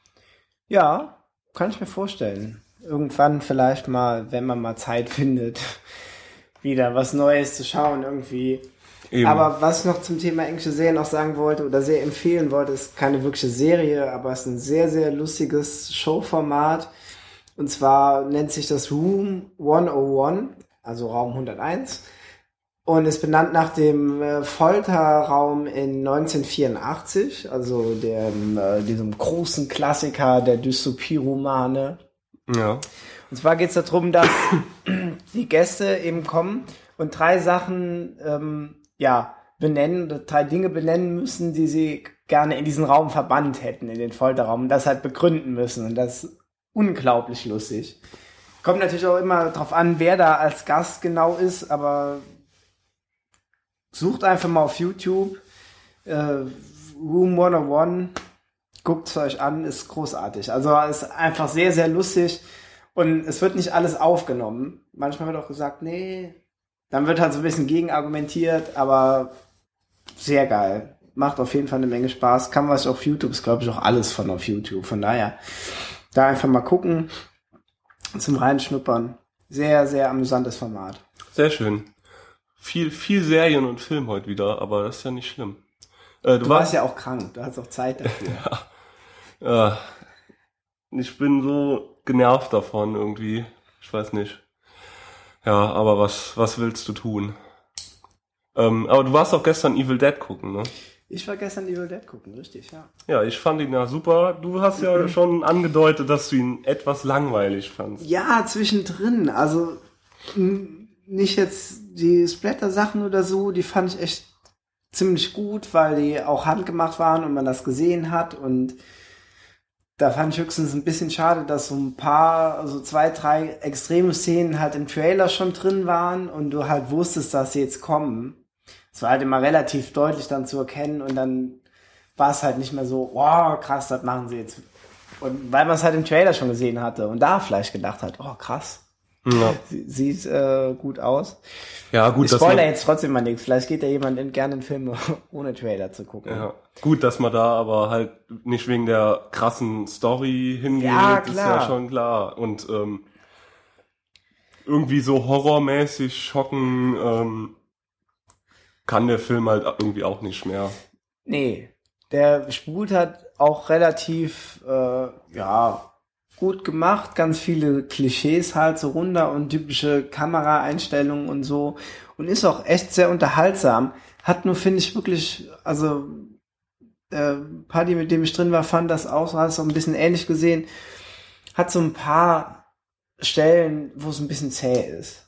A: Ja, kann ich mir vorstellen. Irgendwann vielleicht mal, wenn man mal Zeit findet, wieder was Neues zu schauen irgendwie. Eben. Aber was ich noch zum Thema englische Serien auch sagen wollte oder sehr empfehlen wollte, ist keine wirkliche Serie, aber es ist ein sehr, sehr lustiges Showformat. Und zwar nennt sich das Room hunderteins, also Raum hunderteins. Und ist benannt nach dem äh, Folterraum in neunzehnhundertvierundachtzig, also dem, äh, diesem großen Klassiker der Dystopie-Romane.
B: Ja.
A: Und zwar geht es darum, dass die Gäste eben kommen und drei Sachen ähm, ja benennen, drei Dinge benennen müssen, die sie gerne in diesen Raum verbannt hätten, in den Folterraum, und das halt begründen müssen. Und das ist unglaublich lustig. Kommt natürlich auch immer drauf an, wer da als Gast genau ist, aber sucht einfach mal auf YouTube äh, Room hunderteins, guckt es euch an, ist großartig. Also ist einfach sehr, sehr lustig und es wird nicht alles aufgenommen. Manchmal wird auch gesagt, nee, dann wird halt so ein bisschen gegenargumentiert, aber sehr geil. Macht auf jeden Fall eine Menge Spaß. Kann was auf YouTube, ist glaube ich auch alles von auf YouTube. Von daher, da einfach mal gucken, zum Reinschnuppern. Sehr, sehr amüsantes Format.
B: Sehr schön. Viel, viel Serien und Film heute wieder, aber das ist ja nicht schlimm. Äh,
A: du, du warst ja auch krank, du hast auch Zeit dafür.
B: ja. äh, ich bin so genervt davon irgendwie. Ich weiß nicht. Ja, aber was, was willst du tun? Ähm, aber du warst auch gestern Evil Dead gucken, ne?
A: Ich war gestern Evil Dead gucken, richtig, ja.
B: Ja, ich fand ihn ja super. Du hast ja mhm. schon angedeutet, dass du ihn etwas langweilig fandst.
A: Ja, zwischendrin. Also m- nicht jetzt die Splatter-Sachen oder so, die fand ich echt ziemlich gut, weil die auch handgemacht waren und man das gesehen hat. Und da fand ich höchstens ein bisschen schade, dass so ein paar, also zwei, drei extreme Szenen halt im Trailer schon drin waren und du halt wusstest, dass sie jetzt kommen. Es war halt immer relativ deutlich dann zu erkennen und dann war es halt nicht mehr so, wow, krass, das machen sie jetzt. Und weil man es halt im Trailer schon gesehen hatte und da vielleicht gedacht hat, oh krass, ja. Sie, sieht äh, gut aus.
B: Ja, gut,
A: ich spoilere jetzt trotzdem mal nichts. Vielleicht geht ja jemand in, gerne in Filme ohne Trailer zu gucken.
B: Ja. Gut, dass man da aber halt nicht wegen der krassen Story hingeht,
A: ja,
B: ist ja schon klar. Und ähm, irgendwie so horrormäßig schocken ähm, kann der Film halt irgendwie auch nicht mehr.
A: Nee, der spult hat auch relativ, äh, ja, gut gemacht, ganz viele Klischees halt so runter und typische Kameraeinstellungen und so und ist auch echt sehr unterhaltsam. Hat nur, finde ich, wirklich, also äh, Paddy, mit dem ich drin war, fand das auch, hat es auch ein bisschen ähnlich gesehen, hat so ein paar Stellen, wo es ein bisschen zäh ist.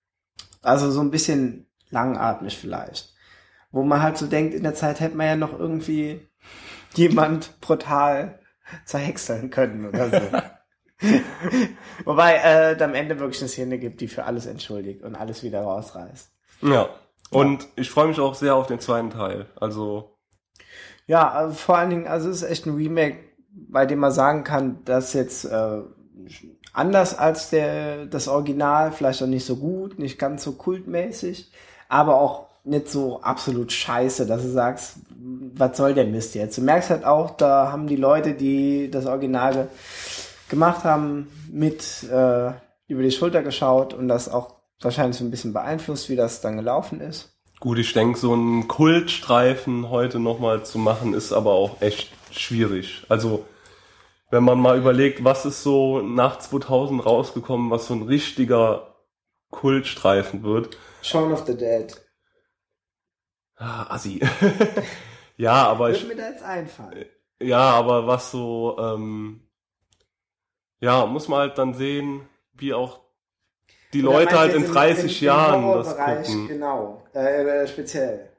A: Also so ein bisschen langatmig vielleicht. Wo man halt so denkt, in der Zeit hätte man ja noch irgendwie jemand brutal zerhäckseln können oder so. Wobei äh, am Ende wirklich eine Szene gibt, die für alles entschuldigt und alles wieder rausreißt.
B: Ja, und ja. Ich freue mich auch sehr auf den zweiten Teil. Also
A: ja, äh, vor allen Dingen, also es ist echt ein Remake, bei dem man sagen kann, dass jetzt äh, anders als der das Original, vielleicht auch nicht so gut, nicht ganz so kultmäßig, aber auch nicht so absolut scheiße, dass du sagst, was soll der Mist jetzt? Du merkst halt auch, da haben die Leute, die das Original ge- gemacht haben, mit äh, über die Schulter geschaut und das auch wahrscheinlich so ein bisschen beeinflusst, wie das dann gelaufen ist.
B: Gut, ich denke, so einen Kultstreifen heute nochmal zu machen, ist aber auch echt schwierig. Also, wenn man mal überlegt, was ist so nach zweitausend rausgekommen, was so ein richtiger Kultstreifen wird.
A: Shaun of the Dead.
B: Ah, Assi. Ja, aber ich...
A: Würde mir da jetzt einfallen.
B: Ja, aber was so... Ähm, ja, muss man halt dann sehen, wie auch die
A: Oder
B: Leute halt in
A: im,
B: dreißig
A: im, im
B: Jahren das
A: Horrorbereich,
B: gucken.
A: genau, äh, speziell.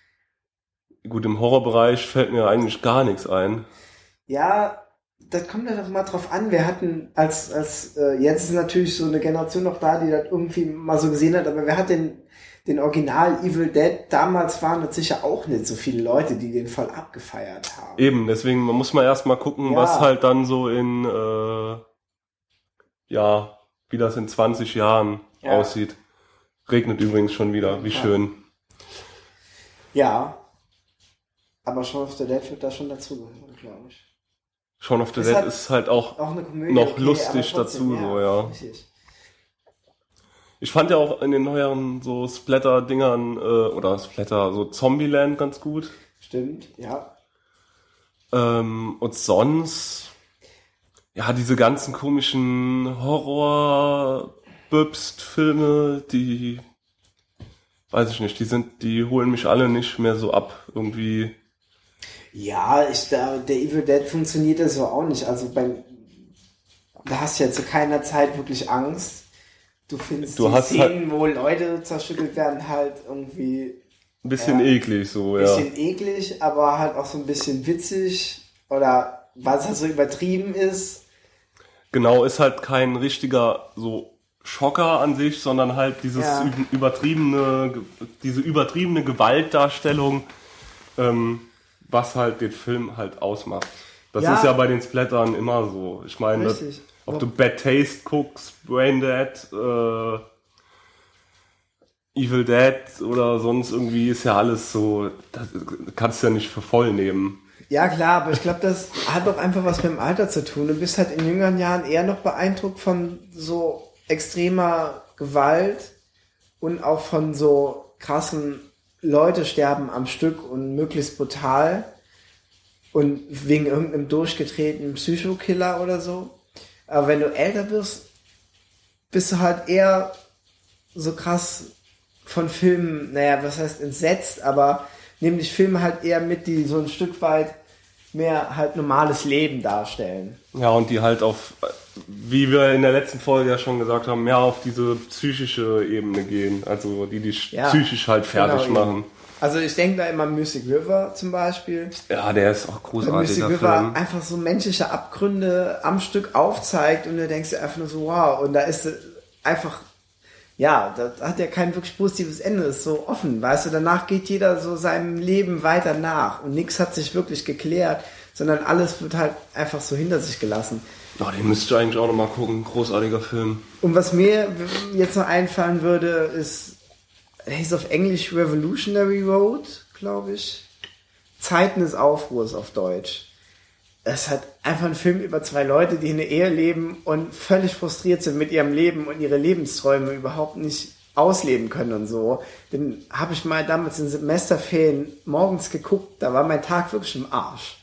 B: Gut, im Horrorbereich fällt mir eigentlich gar nichts ein.
A: Ja, das kommt ja doch mal drauf an. Wir hatten als, als äh, jetzt ist natürlich so eine Generation noch da, die das irgendwie mal so gesehen hat, aber wer hat den, den Original Evil Dead, damals waren das sicher auch nicht so viele Leute, die den voll abgefeiert haben.
B: Eben, deswegen man muss man erstmal gucken,
A: Ja.
B: was halt dann so in, äh, ja, wie das in zwanzig Jahren
A: Ja.
B: aussieht. Regnet übrigens schon wieder, wie
A: Ja.
B: schön.
A: Ja, aber Shaun of the Dead wird da schon dazugehören, glaube ich.
B: Shaun of the
A: Ist
B: Dead
A: halt
B: ist halt auch,
A: Auch eine Komödie,
B: noch
A: okay,
B: lustig
A: aber trotzdem,
B: dazu, so, ja.
A: Richtig.
B: Ich fand ja auch in den neueren so Splatter-Dingern, äh, oder Splatter, so Zombieland ganz gut.
A: Stimmt, ja.
B: Ähm, und sonst, ja, diese ganzen komischen Horror-Böbst-Filme, die, weiß ich nicht, die sind, die holen mich alle nicht mehr so ab, irgendwie.
A: Ja, ich, da, der Evil Dead funktioniert ja so auch nicht. Also beim, da hast du ja zu keiner Zeit wirklich Angst. Du findest
B: Du
A: die
B: hast
A: Szenen, wo Leute zerstückelt werden, halt irgendwie
B: Ein bisschen
A: Ja.
B: eklig, so,
A: ein
B: ja.
A: bisschen eklig, aber halt auch so ein bisschen witzig oder was halt so übertrieben ist.
B: Genau, ist halt kein richtiger, so, Schocker an sich, sondern halt dieses
A: Ja.
B: üb- übertriebene, diese übertriebene Gewaltdarstellung, ähm, was halt den Film halt ausmacht. Das
A: Ja.
B: ist ja bei den Splattern immer so. Ich meine,
A: Richtig.
B: ob du Bad Taste guckst, Braindead, äh, Evil Dead oder sonst irgendwie, ist ja alles so, das kannst du ja nicht für voll nehmen.
A: Ja, klar, aber ich glaube, das hat doch einfach was mit dem Alter zu tun. Du bist halt in jüngeren Jahren eher noch beeindruckt von so extremer Gewalt und auch von so krassen Leute sterben am Stück und möglichst brutal und wegen irgendeinem durchgetretenen Psychokiller oder so. Aber wenn du älter wirst, bist du halt eher so krass von Filmen, naja, was heißt entsetzt, aber nämlich Filme halt eher mit, die so ein Stück weit mehr halt normales Leben darstellen.
B: Ja, und die halt auf, wie wir in der letzten Folge ja schon gesagt haben, mehr auf diese psychische Ebene gehen. Also die dich
A: Ja,
B: psychisch halt fertig
A: genau,
B: machen.
A: Also ich denke da immer an Mystic River zum Beispiel.
B: Ja, der ist auch
A: Weil
B: großartig.
A: Mystic River einfach so menschliche Abgründe am Stück aufzeigt und du denkst dir einfach nur so, wow, und da ist einfach, ja, das hat ja kein wirklich positives Ende, ist so offen, weißt du, danach geht jeder so seinem Leben weiter nach und nichts hat sich wirklich geklärt, sondern alles wird halt einfach so hinter sich gelassen.
B: Oh, den müsst ihr eigentlich auch nochmal gucken, großartiger Film.
A: Und was mir jetzt noch einfallen würde, ist, der hieß auf Englisch Revolutionary Road, glaube ich. Zeiten des Aufruhrs auf Deutsch. Es hat einfach ein Film über zwei Leute, die in einer Ehe leben und völlig frustriert sind mit ihrem Leben und ihre Lebensträume überhaupt nicht ausleben können und so. Den habe ich mal damals in Semesterferien morgens geguckt, da war mein Tag wirklich im Arsch.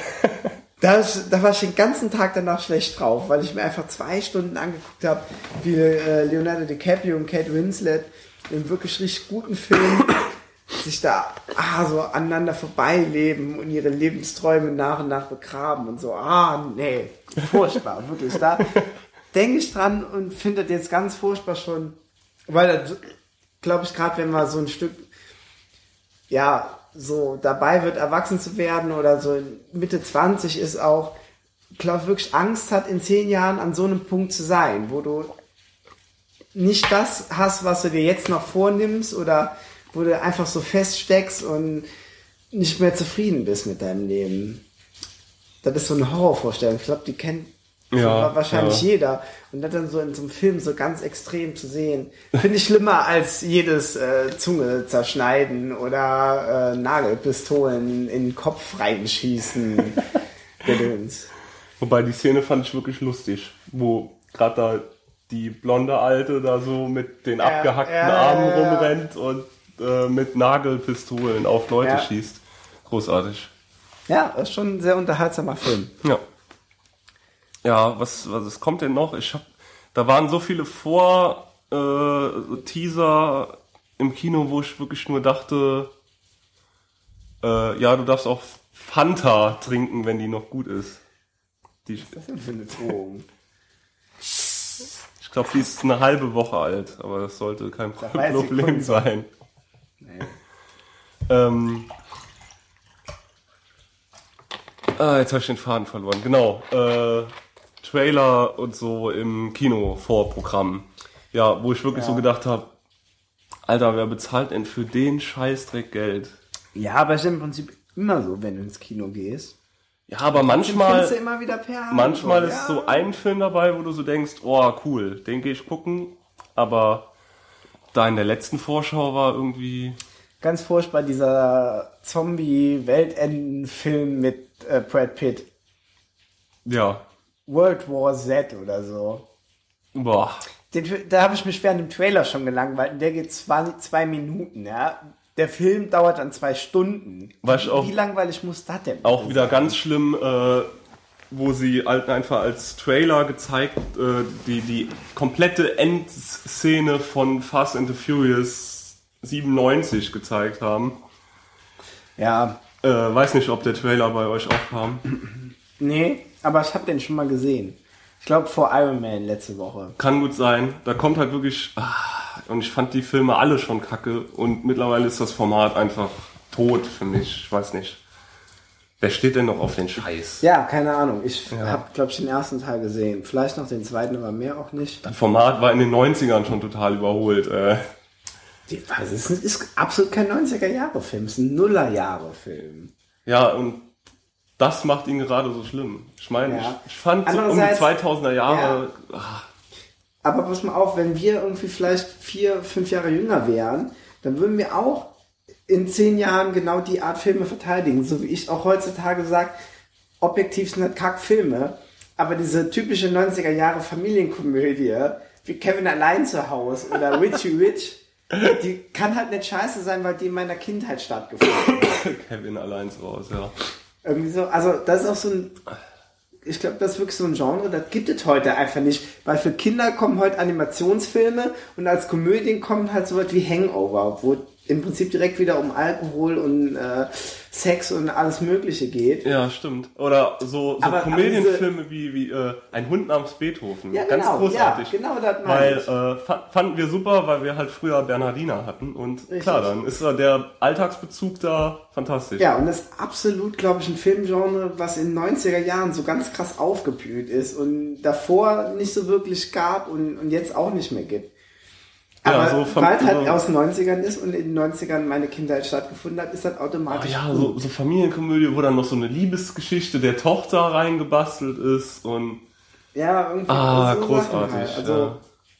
A: Da, da war ich den ganzen Tag danach schlecht drauf, weil ich mir einfach zwei Stunden angeguckt habe, wie äh, Leonardo DiCaprio und Kate Winslet in wirklich richtig guten Film sich da ah, so aneinander vorbeileben und ihre Lebensträume nach und nach begraben und so. Ah, nee, furchtbar, wirklich. Da denke ich dran und finde das jetzt ganz furchtbar schon, weil das, glaube ich, gerade wenn man so ein Stück, ja, so dabei wird, erwachsen zu werden oder so Mitte zwanzig ist auch, glaube wirklich Angst hat, in zehn Jahren an so einem Punkt zu sein, wo du nicht das hast, was du dir jetzt noch vornimmst oder wo du einfach so feststeckst und nicht mehr zufrieden bist mit deinem Leben. Das ist so eine Horrorvorstellung. Ich glaube, die kennt
B: ja,
A: wahrscheinlich
B: ja.
A: jeder. Und das dann so in so einem Film so ganz extrem zu sehen, finde ich schlimmer als jedes äh, Zunge zerschneiden oder äh, Nagelpistolen in den Kopf reinschießen. Gedöns.
B: Wobei die Szene fand ich wirklich lustig, wo gerade da die blonde Alte da so mit den
A: Ja,
B: abgehackten
A: ja,
B: Armen
A: ja, ja.
B: rumrennt und äh, mit Nagelpistolen auf Leute
A: Ja.
B: schießt. Großartig.
A: Ja, das ist schon ein sehr unterhaltsamer Film.
B: Ja. Ja, was, was es kommt denn noch? Ich hab, da waren so viele Vor äh, Teaser im Kino, wo ich wirklich nur dachte, äh, ja, du darfst auch Fanta trinken, wenn die noch gut ist. Die,
A: Was ist denn für eine Drohung?
B: ich glaube, die ist eine halbe Woche alt, aber das sollte kein
A: Da weiß ich
B: Problem
A: Kunde.
B: sein.
A: Nee.
B: Ähm, ah, jetzt habe ich den Faden verloren. Genau, äh, Trailer und so im Kino-Vorprogramm. Ja, wo ich wirklich
A: Ja.
B: so gedacht habe, Alter, wer bezahlt denn für den Scheißdreck Geld?
A: Ja, aber es ist im Prinzip immer so, wenn du ins Kino gehst.
B: Ja, aber
A: Den
B: manchmal,
A: findest du immer wieder per Hand.
B: manchmal
A: so,
B: ist
A: ja.
B: so ein Film dabei, wo du so denkst, oh cool, den gehe ich gucken, aber da in der letzten Vorschau war irgendwie,
A: Ganz furchtbar, dieser Zombie-Weltenden-Film mit äh, Brad Pitt.
B: ja,
A: World War Z oder so.
B: boah,
A: Den, da habe ich mich während dem Trailer schon gelangweilt. Und der geht zwei, zwei Minuten, ja. Der Film dauert dann zwei Stunden.
B: Weißt du auch-
A: Wie langweilig muss das denn
B: auch
A: bitte
B: wieder
A: sein?
B: ganz schlimm, äh, wo sie halt einfach als Trailer gezeigt, äh, die, die komplette Endszene von Fast and the Furious siebenundneunzig gezeigt haben.
A: Ja,
B: Äh, weiß nicht, ob der Trailer bei euch auch kam.
A: nee, aber ich habe den schon mal gesehen. Ich glaube vor Iron Man letzte Woche.
B: Kann gut sein. Da kommt halt wirklich, ah, und ich fand die Filme alle schon kacke und mittlerweile ist das Format einfach tot für mich. Ich weiß nicht. Wer steht denn noch auf den Scheiß?
A: Ja, keine Ahnung. Ich
B: Ja.
A: habe, glaube ich, den ersten Teil gesehen. Vielleicht noch den zweiten, aber mehr auch nicht.
B: Das Format war in den neunzigern schon total überholt. Äh,
A: Die- Was ist, ist absolut kein neunziger-Jahre-Film. Es ist ein Nuller-Jahre-Film.
B: ja, und das macht ihn gerade so schlimm. Ich meine,
A: Ja.
B: ich, ich fand so um die
A: Andererseits-
B: zweitausender Jahre, ah,
A: Aber pass mal auf, wenn wir irgendwie vielleicht vier, fünf Jahre jünger wären, dann würden wir auch in zehn Jahren genau die Art Filme verteidigen. So wie ich auch heutzutage sage, objektiv sind das Kackfilme, aber diese typische neunziger-Jahre-Familienkomödie, wie Kevin allein zu Hause oder Richie Rich, die kann halt nicht scheiße sein, weil die in meiner Kindheit stattgefunden hat.
B: Kevin allein zu Hause, ja.
A: Irgendwie so, also das ist auch so ein, ich glaube, das ist wirklich so ein Genre, das gibt es heute einfach nicht, weil für Kinder kommen heute Animationsfilme und als Komödien kommt halt so was wie Hangover, wo im Prinzip direkt wieder um Alkohol und äh, Sex und alles Mögliche geht.
B: Ja, stimmt. Oder so, so
A: Aber-
B: Komödienfilme wie, wie äh, Ein Hund namens Beethoven.
A: Ja,
B: Ganz
A: genau,
B: großartig.
A: ja, genau das meine
B: Weil
A: ich.
B: äh, fa- fanden wir super, weil wir halt früher Bernhardiner hatten. Und
A: Richtig.
B: klar, dann ist da der Alltagsbezug da fantastisch.
A: Ja, und das ist absolut, glaube ich, ein Filmgenre, was in den neunziger Jahren so ganz krass aufgeblüht ist und davor nicht so wirklich gab und, und jetzt auch nicht mehr gibt.
B: Ja,
A: Aber
B: so vom-
A: weil es halt
B: so-
A: aus den neunzigern ist und in den neunzigern meine Kindheit stattgefunden hat, ist das
B: Oh
A: automatisch
B: ja,
A: gut.
B: so, so Familienkomödie, wo dann noch so eine Liebesgeschichte der Tochter reingebastelt ist und
A: Ja, irgendwie
B: ah,
A: so Sachen
B: großartig.
A: halt. Also,
B: ja.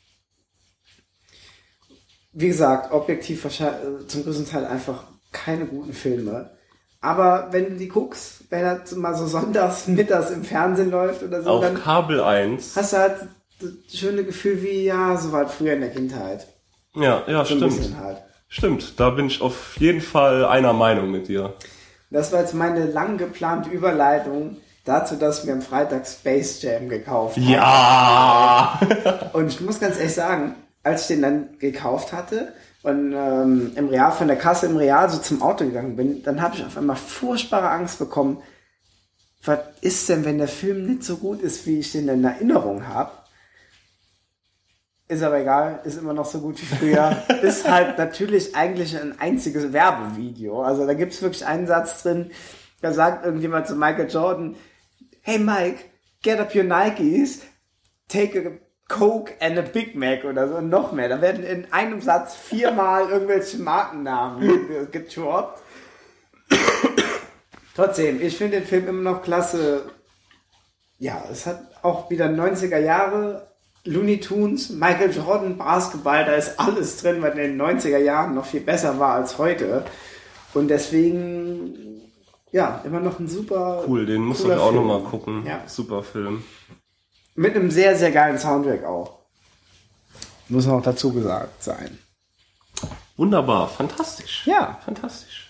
A: wie gesagt, objektiv wahrscheinlich, zum größten Teil einfach keine guten Filme. Aber wenn du die guckst, wenn das mal so sonntags, mittags im Fernsehen läuft oder so,
B: Auf
A: dann
B: Kabel eins.
A: hast du halt das schöne Gefühl wie, ja, so war es früher in der Kindheit.
B: Ja, ja,
A: So ein
B: stimmt.
A: bisschen halt.
B: Stimmt, da bin ich auf jeden Fall einer Meinung mit dir.
A: Das war jetzt meine lang geplante Überleitung dazu, dass wir am Freitag Space Jam gekauft haben.
B: Ja!
A: Und ich muss ganz ehrlich sagen, als ich den dann gekauft hatte und ähm, im Real, von der Kasse im Real so zum Auto gegangen bin, dann habe ich auf einmal furchtbare Angst bekommen. Was ist denn, wenn der Film nicht so gut ist, wie ich den in Erinnerung habe? Ist aber egal, ist immer noch so gut wie früher. Ist halt natürlich eigentlich ein einziges Werbevideo. Also da gibt's wirklich einen Satz drin, da sagt irgendjemand zu Michael Jordan, hey Mike, get up your Nikes, take a Coke and a Big Mac oder so und noch mehr. Da werden in einem Satz viermal irgendwelche Markennamen getroppt. Trotzdem, ich finde den Film immer noch klasse. Ja, es hat auch wieder neunziger Jahre, Looney Tunes, Michael Jordan, Basketball, da ist alles drin, was in den neunziger Jahren noch viel besser war als heute. Und deswegen, ja, immer noch ein super...
B: Cool, den musst du auch nochmal gucken.
A: Ja.
B: Super Film.
A: Mit einem sehr, sehr geilen Soundtrack auch. Muss noch dazu gesagt sein.
B: Wunderbar, fantastisch.
A: Ja.
B: Fantastisch.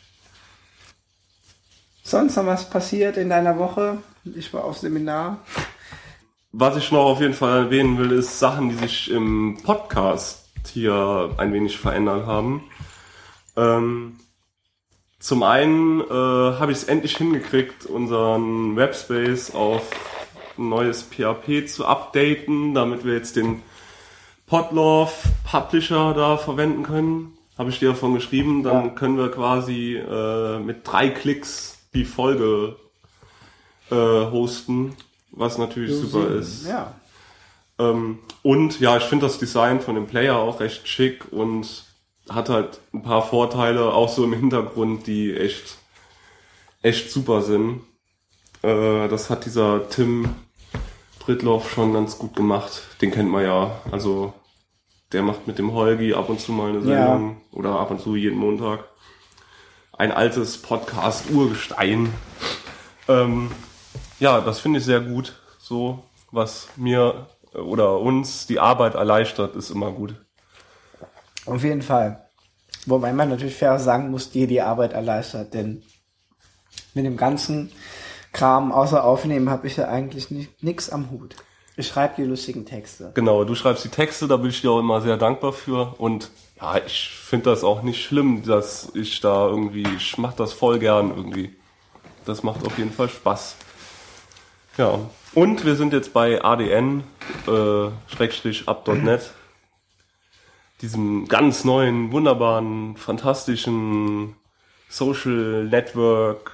A: Sonst noch was passiert in deiner Woche? Ich war auf Seminar.
B: Was ich noch auf jeden Fall erwähnen will, ist Sachen, die sich im Podcast hier ein wenig verändert haben. Ähm, zum einen äh, habe ich es endlich hingekriegt, unseren Webspace auf ein neues P H P zu updaten, damit wir jetzt den Podlove Publisher da verwenden können. Habe ich dir davon geschrieben. Dann ja. können wir quasi äh, mit drei Klicks die Folge äh, hosten, was natürlich du super sehen. ist.
A: Ja.
B: Ähm, und ja, ich finde das Design von dem Player auch recht schick und hat halt ein paar Vorteile, auch so im Hintergrund, die echt, echt super sind. Äh, das hat dieser Tim Pritlove schon ganz gut gemacht. Den kennt man ja. Also der macht mit dem Holgi ab und zu mal eine Sendung ja. oder ab und zu jeden Montag. Ein altes Podcast-Urgestein. Ähm, ja, das finde ich sehr gut. So, was mir oder uns die Arbeit erleichtert, ist immer gut.
A: Auf jeden Fall. Wobei man natürlich fair sagen muss, dir die Arbeit erleichtert, denn mit dem ganzen Kram außer Aufnehmen habe ich ja eigentlich nichts am Hut. Ich schreibe die lustigen Texte.
B: Genau, du schreibst die Texte, da bin ich dir auch immer sehr dankbar für und ja, ich finde das auch nicht schlimm, dass ich da irgendwie, ich mache das voll gern irgendwie. Das macht auf jeden Fall Spaß. Ja, und wir sind jetzt bei A D N, äh, Schrägstrich up Punkt net, diesem ganz neuen, wunderbaren, fantastischen Social Network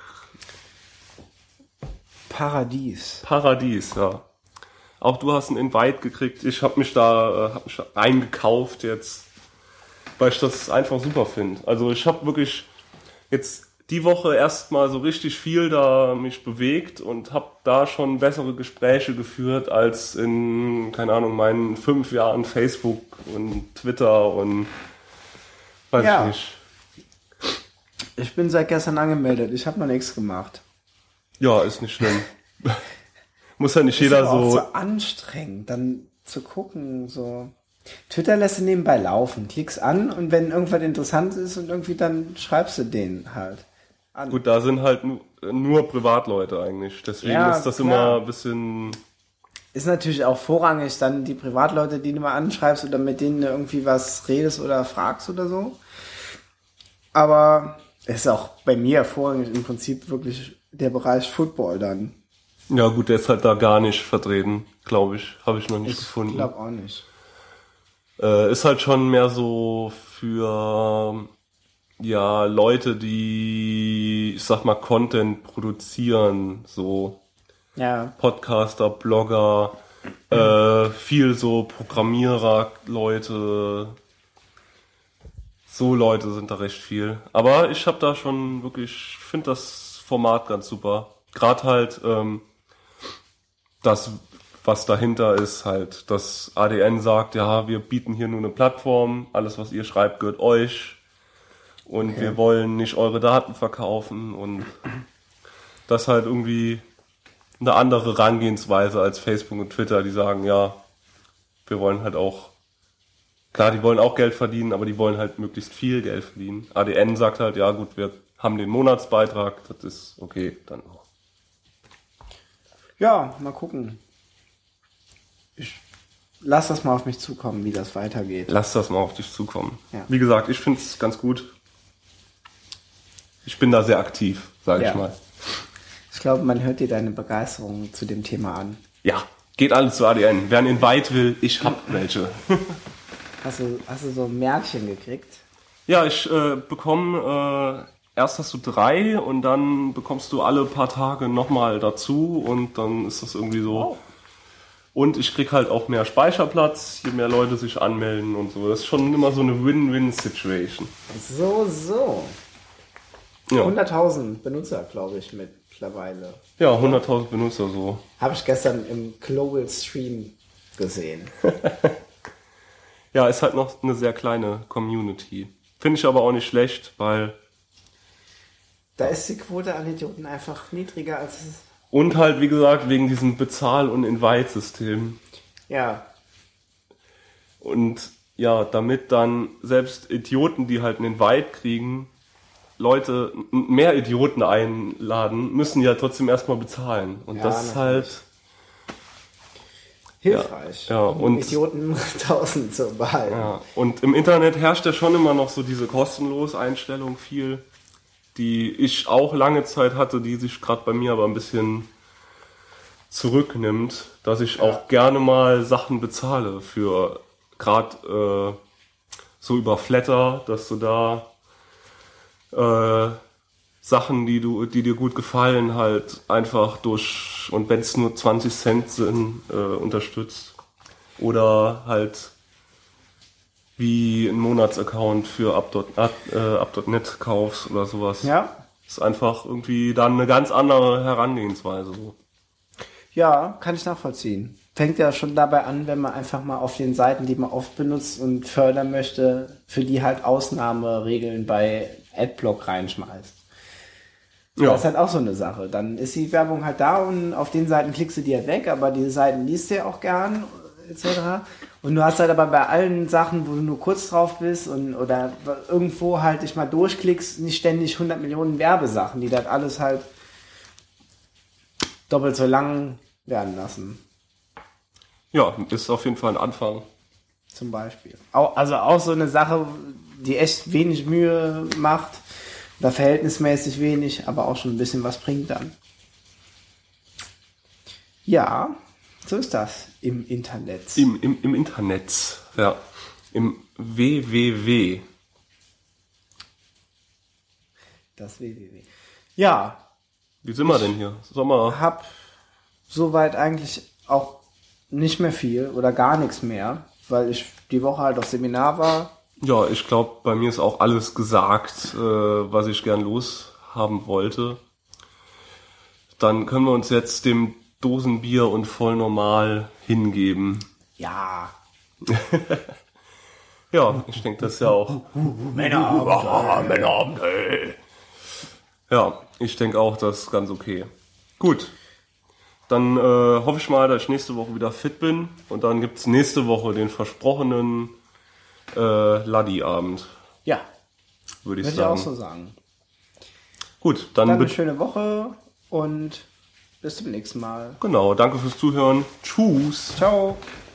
A: Paradies.
B: Paradies, ja. Auch du hast einen Invite gekriegt. Ich habe mich da äh, hab mich reingekauft jetzt, weil ich das einfach super finde. Also ich habe wirklich jetzt die Woche erstmal so richtig viel da mich bewegt und habe da schon bessere Gespräche geführt als in, keine Ahnung, meinen fünf Jahren Facebook und Twitter und weiß
A: ja.
B: ich nicht.
A: Ich bin seit gestern angemeldet. Ich habe noch nichts gemacht.
B: Ja, ist nicht schlimm. Muss ja nicht jeder
A: ist aber
B: so...
A: Ist so anstrengend, dann zu gucken, so... Twitter lässt du nebenbei laufen, klickst an und wenn irgendwas interessant ist und irgendwie dann schreibst du den halt an.
B: Gut, da sind halt nur, nur Privatleute eigentlich, deswegen
A: ja,
B: ist das
A: klar.
B: immer ein bisschen...
A: Ist natürlich auch vorrangig dann die Privatleute, die du mal anschreibst oder mit denen du irgendwie was redest oder fragst oder so. Aber es ist auch bei mir vorrangig im Prinzip wirklich der Bereich Football dann.
B: Ja gut, der ist halt da gar nicht vertreten, glaube ich. Habe ich noch nicht
A: ich
B: gefunden.
A: Ich glaube auch nicht.
B: Äh, ist halt schon mehr so für ja Leute, die, ich sag mal, Content produzieren, so
A: ja.
B: Podcaster, Blogger, äh, viel so Programmierer, Leute, so Leute sind da recht viel. Aber ich habe da schon wirklich, finde das Format ganz super. Gerade halt ähm, das, was dahinter ist, halt, dass A D N sagt, ja, wir bieten hier nur eine Plattform, alles, was ihr schreibt, gehört euch und okay. wir wollen nicht eure Daten verkaufen und das halt irgendwie eine andere Herangehensweise als Facebook und Twitter, die sagen, ja, wir wollen halt auch, klar, die wollen auch Geld verdienen, aber die wollen halt möglichst viel Geld verdienen. A D N sagt halt, ja gut, wir haben den Monatsbeitrag, das ist okay, dann auch.
A: Ja, mal gucken. Ich lass das mal auf mich zukommen, wie das weitergeht.
B: Lass das mal auf dich zukommen.
A: Ja.
B: Wie gesagt, ich finde es ganz gut. Ich bin da sehr aktiv, sage
A: ja.
B: ich mal.
A: Ich glaube, man hört dir deine Begeisterung zu dem Thema an.
B: Ja, geht alles zu A D N. Wer einen Invite will, ich hab welche.
A: Hast du, hast du so ein Märkchen gekriegt?
B: Ja, ich äh, bekomme, äh, erst hast du drei und dann bekommst du alle paar Tage nochmal dazu und dann ist das irgendwie so.
A: Oh.
B: Und ich krieg halt auch mehr Speicherplatz, je mehr Leute sich anmelden und so. Das ist schon immer so eine Win-Win-Situation.
A: So, so.
B: Ja,
A: hunderttausend Benutzer, glaube ich, mittlerweile.
B: ja hunderttausend Benutzer so.
A: Habe ich gestern im Global Stream gesehen.
B: Ja, ist halt noch eine sehr kleine Community. Finde ich aber auch nicht schlecht, weil...
A: Da ist die Quote an Idioten einfach niedriger als es.
B: Und halt, wie gesagt, wegen diesem Bezahl- und Invite-System.
A: Ja.
B: Und ja, damit dann selbst Idioten, die halt einen Invite kriegen, Leute, mehr Idioten einladen, müssen ja trotzdem erstmal bezahlen. Und
A: Ja,
B: das ist
A: natürlich.
B: halt...
A: Hilfreich.
B: Ja, ja,
A: um
B: und-
A: Idioten tausend zu behalten.
B: Ja, und im Internet herrscht ja schon immer noch so diese kostenlos Einstellung viel, die ich auch lange Zeit hatte, die sich gerade bei mir aber ein bisschen zurücknimmt, dass ich auch gerne mal Sachen bezahle für gerade äh, so über Flatter, dass du da äh, Sachen, die du, die dir gut gefallen, halt einfach durch, und wenn es nur zwanzig Cent sind, äh, unterstützt. Oder halt wie ein Monatsaccount für up punkt net kaufst oder sowas.
A: Ja.
B: Ist einfach irgendwie dann eine ganz andere Herangehensweise. So.
A: Ja, kann ich nachvollziehen. Fängt ja schon dabei an, wenn man einfach mal auf den Seiten, die man oft benutzt und fördern möchte, für die halt Ausnahmeregeln bei Adblock reinschmeißt.
B: Ja.
A: Das ist halt auch so eine Sache. Dann ist die Werbung halt da und auf den Seiten klickst du die halt weg, aber diese Seiten liest du ja auch gern, et cetera. Und du hast halt aber bei allen Sachen, wo du nur kurz drauf bist und oder irgendwo halt dich mal durchklickst, nicht ständig hundert Millionen Werbesachen, die das alles halt doppelt so lang werden lassen.
B: Ja, ist auf jeden Fall ein Anfang.
A: Zum Beispiel. Auch, also auch so eine Sache, die echt wenig Mühe macht oder verhältnismäßig wenig, aber auch schon ein bisschen was bringt dann. Ja, so ist das im Internet.
B: Im, im, im Internet, ja. Im W W W.
A: Das W W W. Ja,
B: Wie sind wir denn hier? Sommer.
A: hab soweit eigentlich auch nicht mehr viel oder gar nichts mehr, weil ich die Woche halt auf Seminar war.
B: Ja, ich glaube, bei mir ist auch alles gesagt, äh, was ich gern loshaben wollte. Dann können wir uns jetzt dem Dosenbier und voll normal hingeben.
A: Ja.
B: Ja, ich denke, das ist ja auch...
A: Männerabend.
B: Männerabend, ey. Ja, ich denke auch, das ist ganz okay. Gut. Dann äh, hoffe ich mal, dass ich nächste Woche wieder fit bin. Und dann gibt's nächste Woche den versprochenen äh, Laddi-Abend,
A: Ja,
B: würde ich
A: würde ich auch
B: sagen.
A: so sagen.
B: Gut, dann...
A: Dann eine
B: be-
A: schöne Woche und bis zum nächsten Mal.
B: Genau, danke fürs Zuhören. Tschüss.
A: Ciao.